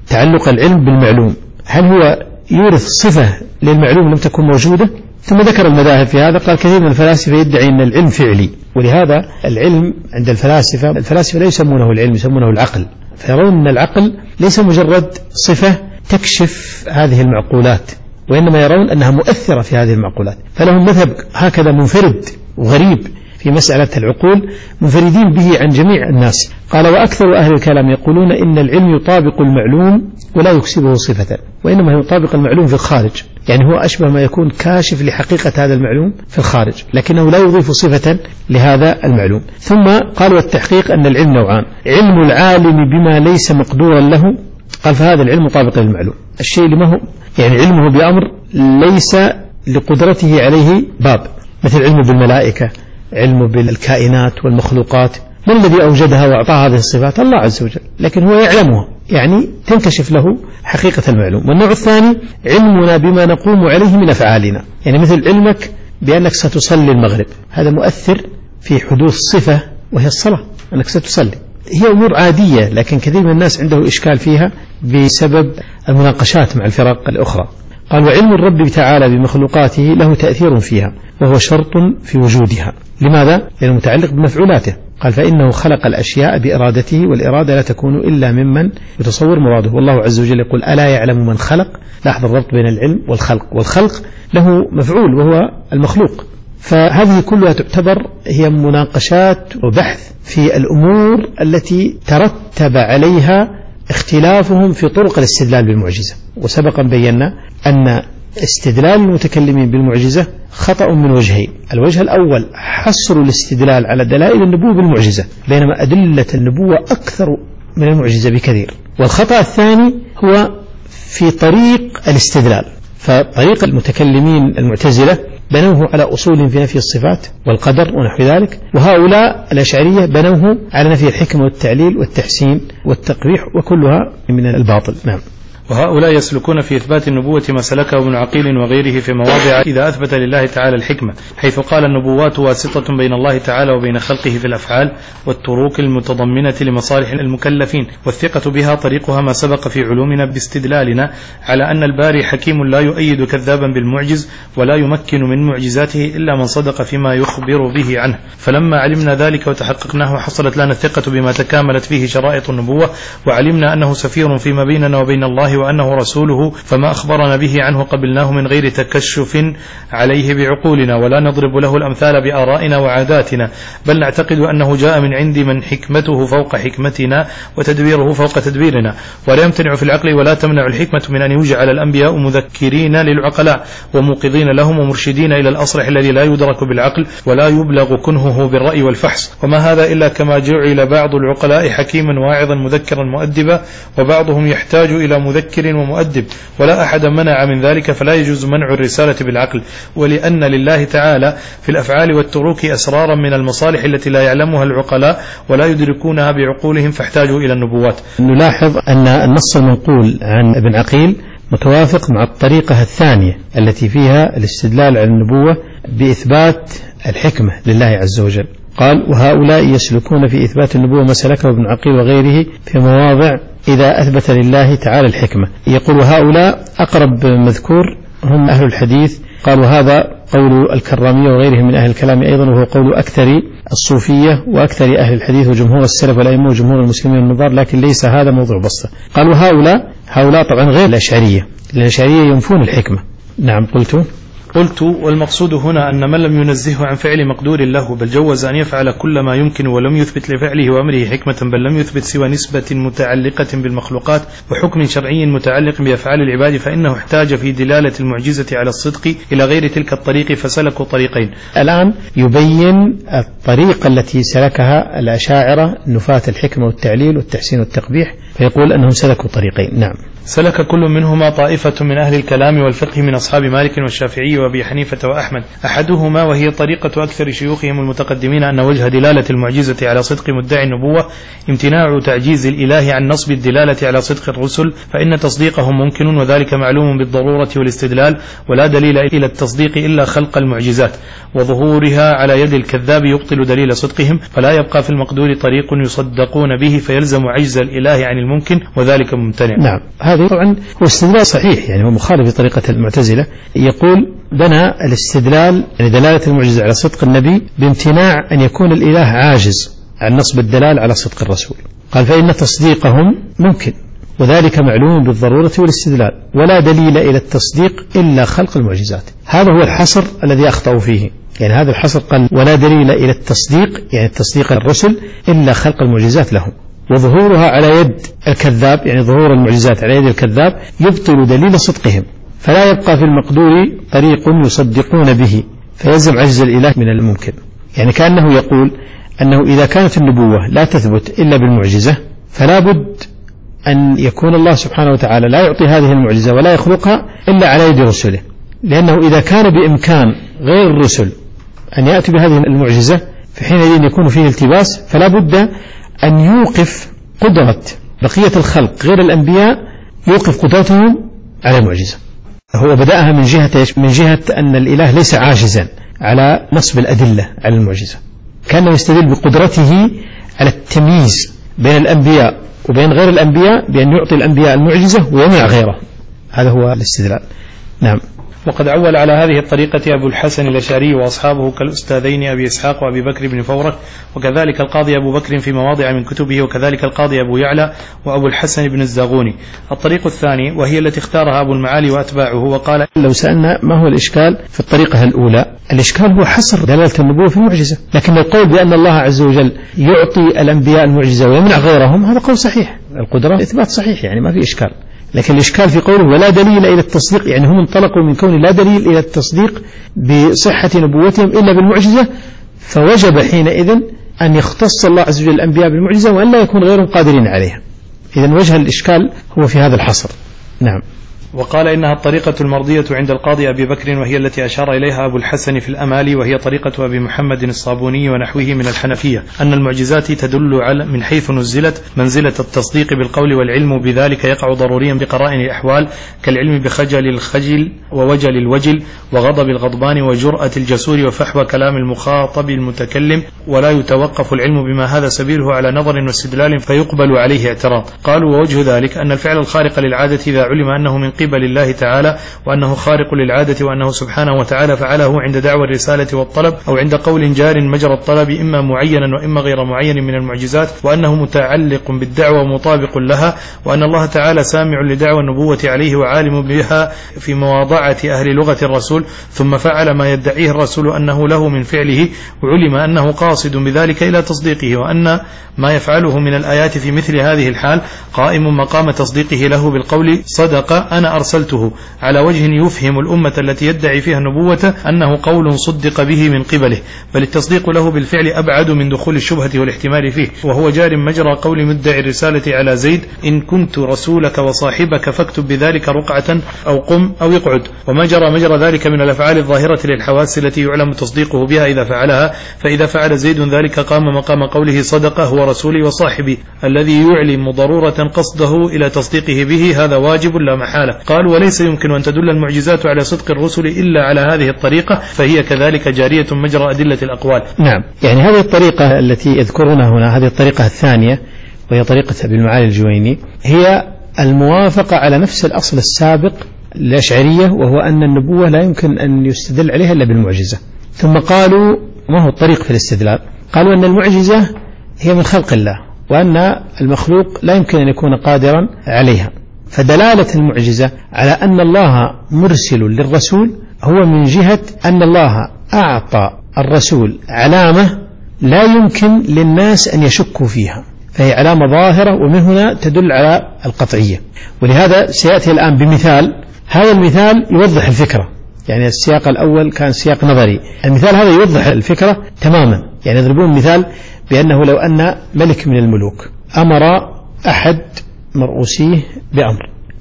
تعلق العلم بالمعلوم، هل هو يورث صفة للمعلوم لم تكن موجودة؟ ثم ذكر المذاهب في هذا. قال كثير من الفلاسفة يدعي أن العلم فعلي، ولهذا العلم عند الفلاسفة الفلاسفة لا يسمونه العلم، يسمونه العقل، فيرون أن العقل ليس مجرد صفة تكشف هذه المعقولات، وإنما يرون أنها مؤثرة في هذه المعقولات. فلهم مذهب هكذا منفرد وغريب في مسألة العقول، منفردين به عن جميع الناس. قال وأكثر أهل الكلام يقولون إن العلم يطابق المعلوم ولا يكسبه صفة، وإنما يطابق المعلوم في الخارج، يعني هو أشبه ما يكون كاشف لحقيقة هذا المعلوم في الخارج، لكنه لا يضيف صفة لهذا المعلوم. ثم قال والتحقيق أن العلم نوعان: علم العالم بما ليس مقدورا له، قال فهذا العلم مطابق للمعلوم، الشيء اللي ما هو يعني علمه بأمر ليس لقدرته عليه باب، مثل علمه بالملائكة، علمه بالكائنات والمخلوقات. من الذي أوجدها وأعطاها هذه الصفات؟ الله عز وجل، لكن هو يعلمها، يعني تنكشف له حقيقة المعلوم. والنوع الثاني علمنا بما نقوم عليه من أفعالنا، يعني مثل علمك بأنك ستصلي المغرب، هذا مؤثر في حدوث صفة وهي الصلاة، أنك ستصلي. هي أمور عادية، لكن كثير من الناس عنده إشكال فيها بسبب المناقشات مع الفرق الأخرى. قال وعلم الرب تعالى بمخلوقاته له تأثير فيها، وهو شرط في وجودها. لماذا؟ لأنه متعلق بمفعولاته. قال فإنه خلق الأشياء بإرادته، والإرادة لا تكون إلا ممن يتصور مراده. والله عز وجل يقول ألا يعلم من خلق. لاحظ الربط بين العلم والخلق، والخلق له مفعول وهو المخلوق. فهذه كلها تعتبر هي مناقشات وبحث في الأمور التي ترتب عليها اختلافهم في طرق الاستدلال بالمعجزة. وسبقا بينا أن استدلال المتكلمين بالمعجزة خطأ من وجهين: الوجه الأول حصر الاستدلال على دلائل النبوة بالمعجزة، بينما أدلة النبوة أكثر من المعجزة بكثير. والخطأ الثاني هو في طريق الاستدلال، فطريق المتكلمين المعتزلة بنوه على أصول في نفي الصفات والقدر ونحو ذلك، وهؤلاء الأشعرية بنوه على نفي الحكمة والتعليل والتحسين والتقبيح، وكلها من الباطل. نعم. وهؤلاء يسلكون في إثبات النبوة ما سلكه ابن عقيل وغيره في مواضع إذا أثبت لله تعالى الحكمة، حيث قال النبوات واسطة بين الله تعالى وبين خلقه في الأفعال والتروك المتضمنة لمصالح المكلفين، والثقة بها طريقها ما سبق في علومنا باستدلالنا على أن الباري حكيم لا يؤيد كذابا بالمعجز، ولا يمكن من معجزاته إلا من صدق فيما يخبر به عنه. فلما علمنا ذلك وتحققناه حصلت لنا الثقة بما تكاملت فيه شرائط النبوة، وعلمنا أنه سفير فيما بيننا وبين الله وأنه رسوله، فما أخبرنا به عنه قبلناه من غير تكشف عليه بعقولنا، ولا نضرب له الأمثال بآرائنا وعاداتنا، بل نعتقد أنه جاء من عند من حكمته فوق حكمتنا وتدبيره فوق تدبيرنا. ولا يمتنع في العقل ولا تمنع الحكمة من أن يجعل الأنبياء مذكرين للعقلاء وموقظين لهم ومرشدين إلى الأصلح الذي لا يدرك بالعقل ولا يبلغ كنهه بالرأي والفحص. وما هذا إلا كما جعل بعض العقلاء حكيما واعظا مذكرا مؤدبا، وبعضهم يحتاج إلى مذكر ومؤدب، ولا أحد منع من ذلك، فلا يجوز منع الرسالة بالعقل. ولأن لله تعالى في الأفعال والتروك أسرارا من المصالح التي لا يعلمها العقلاء ولا يدركونها بعقولهم، فاحتاجوا إلى النبوات. نلاحظ أن النص المنقول عن ابن عقيل متوافق مع الطريقة الثانية التي فيها الاستدلال على النبوة بإثبات الحكمة لله عز وجل. قال وهؤلاء يسلكون في إثبات النبوة ما سلكه ابن عقيل وغيره في مواضع إذا أثبت لله تعالى الحكمة. يقول وهؤلاء أقرب مذكور هم أهل الحديث. قال وهذا قول الكرامية وغيرهم من أهل الكلام أيضا، وهو قول أكثر الصوفية وأكثر أهل الحديث وجمهور السلف والأئمة وجمهور المسلمين النظار، لكن ليس هذا موضوع بسطة. قال وهؤلاء هؤلاء طبعا غير الأشعرية، الأشعرية ينفون الحكمة. نعم. قلت قلت والمقصود هنا أن من لم ينزهه عن فعل مقدور له، بل جوز أن يفعل كل ما يمكن ولم يثبت لفعله وأمره حكمة، بل لم يثبت سوى نسبة متعلقة بالمخلوقات وحكم شرعي متعلق بأفعال العباد، فإنه احتاج في دلالة المعجزة على الصدق إلى غير تلك الطريق، فسلكوا طريقين. الآن يبين الطريقة التي سلكها الأشاعرة نفاة الحكمة والتعليل والتحسين والتقبيح، فيقول أنهم سلكوا طريقين. نعم. سلك كل منهما طائفة من أهل الكلام والفقه من أصحاب مالك والشافعي وأبي حنيفة وأحمد، أحدهما وهي طريقة أكثر شيوخهم المتقدمين أن وجه دلالة المعجزة على صدق مدعي النبوة امتناع تعجيز الإله عن نصب الدلالة على صدق الرسل، فإن تصديقهم ممكن وذلك معلوم بالضرورة والاستدلال، ولا دليل إلى التصديق إلا خلق المعجزات، وظهورها على يد الكذاب يبطل دليل صدقهم، فلا يبقى في المقدور طريق يصدقون به فيلزم عجز الإله عن الممكن وذلك ممتنع. نعم، هذا طبعا هو استدلال صحيح، يعني هو مخالف لطريقة المعتزلة. يقول بنى الاستدلال يعني دلالة المعجزة على صدق النبي بامتناع أن يكون الإله عاجز عن نصب الدلال على صدق الرسول. قال فإن تصديقهم ممكن وذلك معلوم بالضرورة والاستدلال، ولا دليل إلى التصديق إلا خلق المعجزات. هذا هو الحصر الذي أخطأوا فيه، يعني هذا الحصر قال ولا دليل إلى التصديق يعني تصديق الرسل إلا خلق المعجزات لهم، وظهورها على يد الكذاب يعني ظهور المعجزات على يد الكذاب يبطل دليل صدقهم، فلا يبقى في المقدور طريق يصدقون به فيلزم عجز الإله من الممكن. يعني كأنه يقول أنه إذا كانت النبوة لا تثبت إلا بالمعجزة فلا بد أن يكون الله سبحانه وتعالى لا يعطي هذه المعجزة ولا يخلقها إلا على يد رسله، لأنه إذا كان بإمكان غير الرسل أن يأتي بهذه المعجزة فحينئذ يكون فيه التباس، فلا بد أن يوقف قدرة بقية الخلق غير الأنبياء، يوقف قدرتهم على المعجزة. هو بدأها من جهة من جهة أن الإله ليس عاجزا على نصب الأدلة على المعجزة، كان يستدل بقدرته على التمييز بين الأنبياء وبين غير الأنبياء بأن يعطي الأنبياء المعجزة ويمنع غيره، هذا هو الاستدلال. نعم. وقد عول على هذه الطريقة أبو الحسن الأشعري وأصحابه كالأستاذين أبي إسحاق وأبي بكر بن فورك، وكذلك القاضي أبو بكر في مواضع من كتبه، وكذلك القاضي أبو يعلى وأبو الحسن بن الزاغوني. الطريق الثاني وهي التي اختارها أبو المعالي وأتباعه، وقال لو سألنا ما هو الإشكال في الطريقة الأولى، الإشكال هو حصر دلالة النبوة في المعجزة، لكن القول بأن الله عز وجل يعطي الأنبياء المعجزة ويمنع غيرهم هذا قول صحيح، القدرة إثبات صحيح، يعني ما في إشكال. لكن الإشكال في قوله ولا دليل إلى التصديق، يعني هم انطلقوا من كون لا دليل إلى التصديق بصحة نبوتهم إلا بالمعجزة، فوجب حينئذ أن يختص الله عز وجل الأنبياء بالمعجزة وأن لا يكون غيرهم قادرين عليها. إذن وجه الإشكال هو في هذا الحصر. نعم. وقال إنها الطريقة المرضية عند القاضي أبي بكر، وهي التي أشار إليها أبو الحسن في الأمالي، وهي طريقة أبي محمد الصابوني ونحوه من الحنفية، أن المعجزات تدل على من حيث نزلت منزلة التصديق بالقول، والعلم بذلك يقع ضروريا بقرائن الأحوال كالعلم بخجل الخجل ووجل الوجل وغضب الغضبان وجرأة الجسور وفحوى كلام المخاطب المتكلم، ولا يتوقف العلم بما هذا سبيله على نظر واستدلال فيقبل عليه اعتراض. قالوا ووجه ذلك أن الفعل الخارق للعادة إذا علم أنه من قبل الله تعالى وأنه خارق للعادة وأنه سبحانه وتعالى فعله عند دعوى الرسالة والطلب أو عند قول جار مجرى الطلب إما معينا وإما غير معين من المعجزات، وأنه متعلق بالدعوة ومطابق لها، وأن الله تعالى سامع لدعوى النبوة عليه وعالم بها في مواضعة أهل لغة الرسول، ثم فعل ما يدعيه الرسول أنه له من فعله، وعلم أنه قاصد بذلك إلى تصديقه، وأن ما يفعله من الآيات في مثل هذه الحال قائم مقام تصديقه له بالقول صدق أنا أرسلته، على وجه يفهم الأمة التي يدعي فيها النبوة أنه قول صدق به من قبله، بل التصديق له بالفعل أبعد من دخول الشبهة والاحتمال فيه، وهو جار مجرى قول مدعي الرسالة على زيد إن كنت رسولك وصاحبك فاكتب بذلك رقعة أو قم أو اقعد، وما جرى مجرى ذلك من الأفعال الظاهرة للحواس التي يعلم تصديقه بها إذا فعلها، فإذا فعل زيد ذلك قام مقام قوله صدق هو رسولي وصاحبي الذي يعلم ضرورة قصده إلى تصديقه به، هذا واجب لا محالة. قال وليس يمكن أن تدل المعجزات على صدق الرسل إلا على هذه الطريقة، فهي كذلك جارية مجرى أدلة الأقوال. نعم، يعني هذه الطريقة التي يذكرونها هنا، هذه الطريقة الثانية وهي طريقة أبي المعالي الجويني، هي الموافقة على نفس الأصل السابق للأشعرية، وهو أن النبوة لا يمكن أن يستدل عليها إلا بالمعجزة. ثم قالوا ما هو الطريق في الاستدلال؟ قالوا أن المعجزة هي من خلق الله، وأن المخلوق لا يمكن أن يكون قادرا عليها، فدلالة المعجزة على أن الله مرسل للرسول هو من جهة أن الله أعطى الرسول علامة لا يمكن للناس أن يشكوا فيها، فهي علامة ظاهرة ومن هنا تدل على القطعية. ولهذا سيأتي الآن بمثال، هذا المثال يوضح الفكرة، يعني السياق الأول كان سياق نظري، المثال هذا يوضح الفكرة تماما. يعني يضربون مثال بأنه لو أن ملك من الملوك أمر أحد مرؤوسيه بأمر،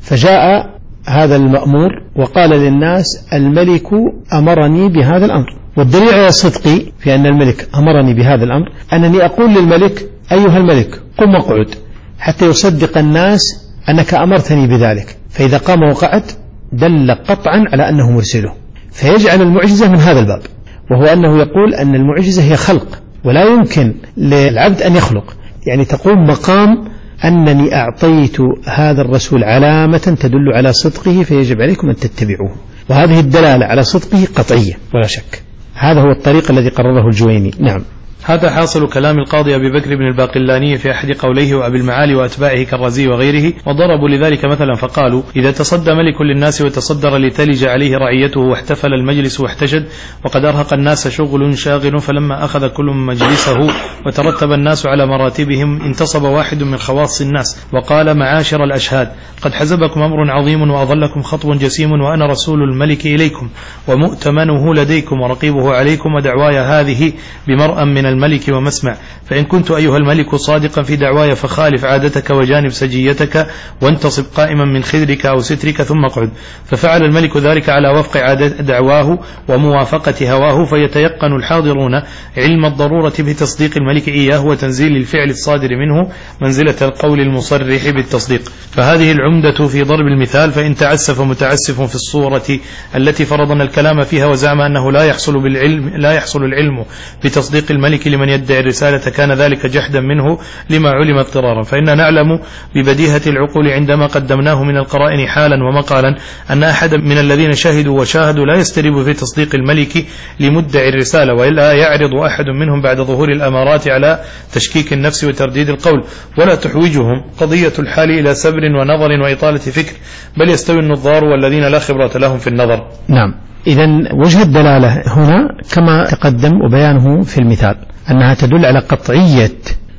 فجاء هذا المأمور وقال للناس الملك أمرني بهذا الأمر، والدليل على صدقي في أن الملك أمرني بهذا الأمر أنني أقول للملك أيها الملك قم واقعد حتى يصدق الناس أنك أمرتني بذلك، فإذا قام وقعد دل قطعا على أنه مرسله، فيجعل المعجزة من هذا الباب، وهو أنه يقول أن المعجزة هي خلق ولا يمكن للعبد أن يخلق، يعني تقوم مقام أنني أعطيت هذا الرسول علامة تدل على صدقه فيجب عليكم أن تتبعوه، وهذه الدلالة على صدقه قطعية ولا شك. هذا هو الطريق الذي قرره الجويني. نعم. هذا حاصل كلام القاضي أبي بكر بن الباقلاني في أحد قوليه وأبي المعالي وأتباعه كالرزي وغيره، وضربوا لذلك مثلا فقالوا إذا تصدى ملك للناس وتصدر لتلج عليه رعيته واحتفل المجلس واحتشد وقد أرهق الناس شغل شاغل، فلما أخذ كل مجلسه وترتب الناس على مراتبهم انتصب واحد من خواص الناس وقال معاشر الأشهاد قد حزبكم أمر عظيم وأظلكم خطب جسيم، وأنا رسول الملك إليكم ومؤتمنه لديكم ورقيبه عليكم، ودعواي هذه بمرأ من الملك ومسمع، فإن كنت أيها الملك صادقا في دعواي فخالف عادتك وجانب سجيتك وانتصب قائما من خدرك أو سترك ثم اقعد. ففعل الملك ذلك على وفق عادة دعواه وموافقة هواه، فيتيقن الحاضرون علم الضرورة بتصديق الملك إياه وتنزيل الفعل الصادر منه منزلة القول المصرح بالتصديق. فهذه العمدة في ضرب المثال، فإن تعسف متعسف في الصورة التي فرضنا الكلام فيها وزعم أنه لا يحصل بالعلم لا يحصل العلم بتصديق الملك لمن يدعي الرسالة، كان ذلك جحدا منه لما علم اضطرارا، فإننا نعلم ببديهة العقول عندما قدمناه من القرائن حالا ومقالا أن أحد من الذين شهدوا وشاهدوا لا يستريب في تصديق الملك لمدعي الرسالة، وإلا يعرض أحد منهم بعد ظهور الأمارات على تشكيك النفس وترديد القول، ولا تحوجهم قضية الحال إلى سبر ونظر وإطالة فكر، بل يستوي النظار والذين لا خبرة لهم في النظر. نعم. إذن وجه الدلالة هنا كما تقدم وبيانه في المثال أنها تدل على قطعية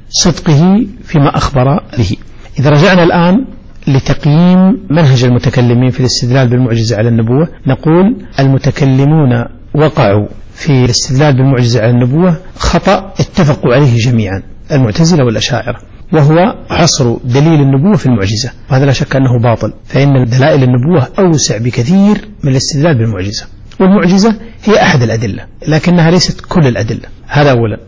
صدقه فيما أخبر به. إذا رجعنا الآن لتقييم منهج المتكلمين في الاستدلال بالمعجزة على النبوة، نقول المتكلمون وقعوا في الاستدلال بالمعجزة على النبوة خطأ اتفقوا عليه جميعا المعتزلة والأشاعرة، وهو حصر دليل النبوة في المعجزة، وهذا لا شك أنه باطل، فإن دلائل النبوة أوسع بكثير من الاستدلال بالمعجزة، والمعجزة هي أحد الأدلة لكنها ليست كل الأدلة، هذا أولا.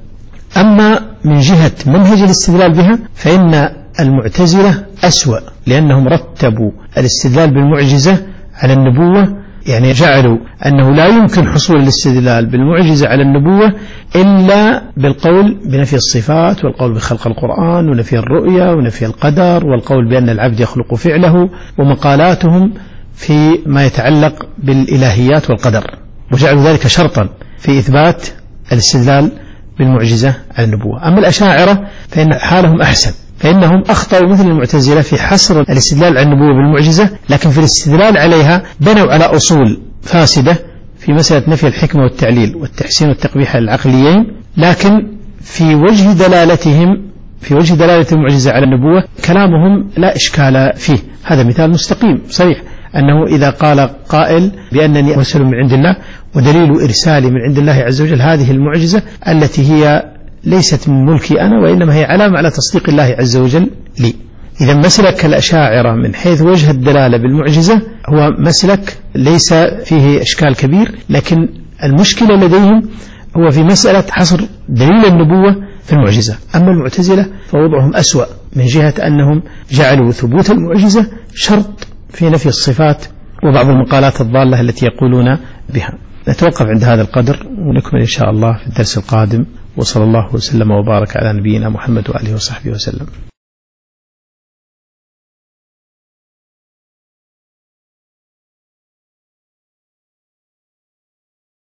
أما من جهة منهج الاستدلال بها فإن المعتزلة أسوأ، لأنهم رتبوا الاستدلال بالمعجزة على النبوة، يعني جعلوا أنه لا يمكن حصول الاستدلال بالمعجزة على النبوة إلا بالقول بنفي الصفات، والقول بخلق القرآن، ونفي الرؤيا، ونفي القدر، والقول بأن العبد يخلق فعله، ومقالاتهم في ما يتعلق بالإلهيات والقدر، وجعلوا ذلك شرطا في إثبات الاستدلال بالمعجزة على النبوة. أما الأشاعرة فإن حالهم أحسن، فإنهم أخطأوا مثل المعتزلة في حصر الاستدلال على النبوة بالمعجزة، لكن في الاستدلال عليها بنوا على أصول فاسدة في مسألة نفي الحكمة والتعليل والتحسين والتقبيح العقليين، لكن في وجه دلالتهم في وجه دلالة المعجزة على النبوة كلامهم لا إشكال فيه. هذا مثال مستقيم صريح، أنه إذا قال قائل بأنني أرسل من عند الله ودليل إرسالي من عند الله عز وجل هذه المعجزة التي هي ليست من ملكي أنا وإنما هي علامة على تصديق الله عز وجل لي. إذا مسلك الأشاعرة من حيث وجه الدلالة بالمعجزة هو مسلك ليس فيه إشكال كبير، لكن المشكلة لديهم هو في مسألة حصر دليل النبوة في المعجزة. أما المعتزلة فوضعهم أسوأ من جهة أنهم جعلوا ثبوت المعجزة شرط في نفي الصفات وبعض المقالات الضالة التي يقولون بها. نتوقف عند هذا القدر ونكمل إن شاء الله في الدرس القادم، وصلى الله وسلم وبارك على نبينا محمد وآله وصحبه وسلم.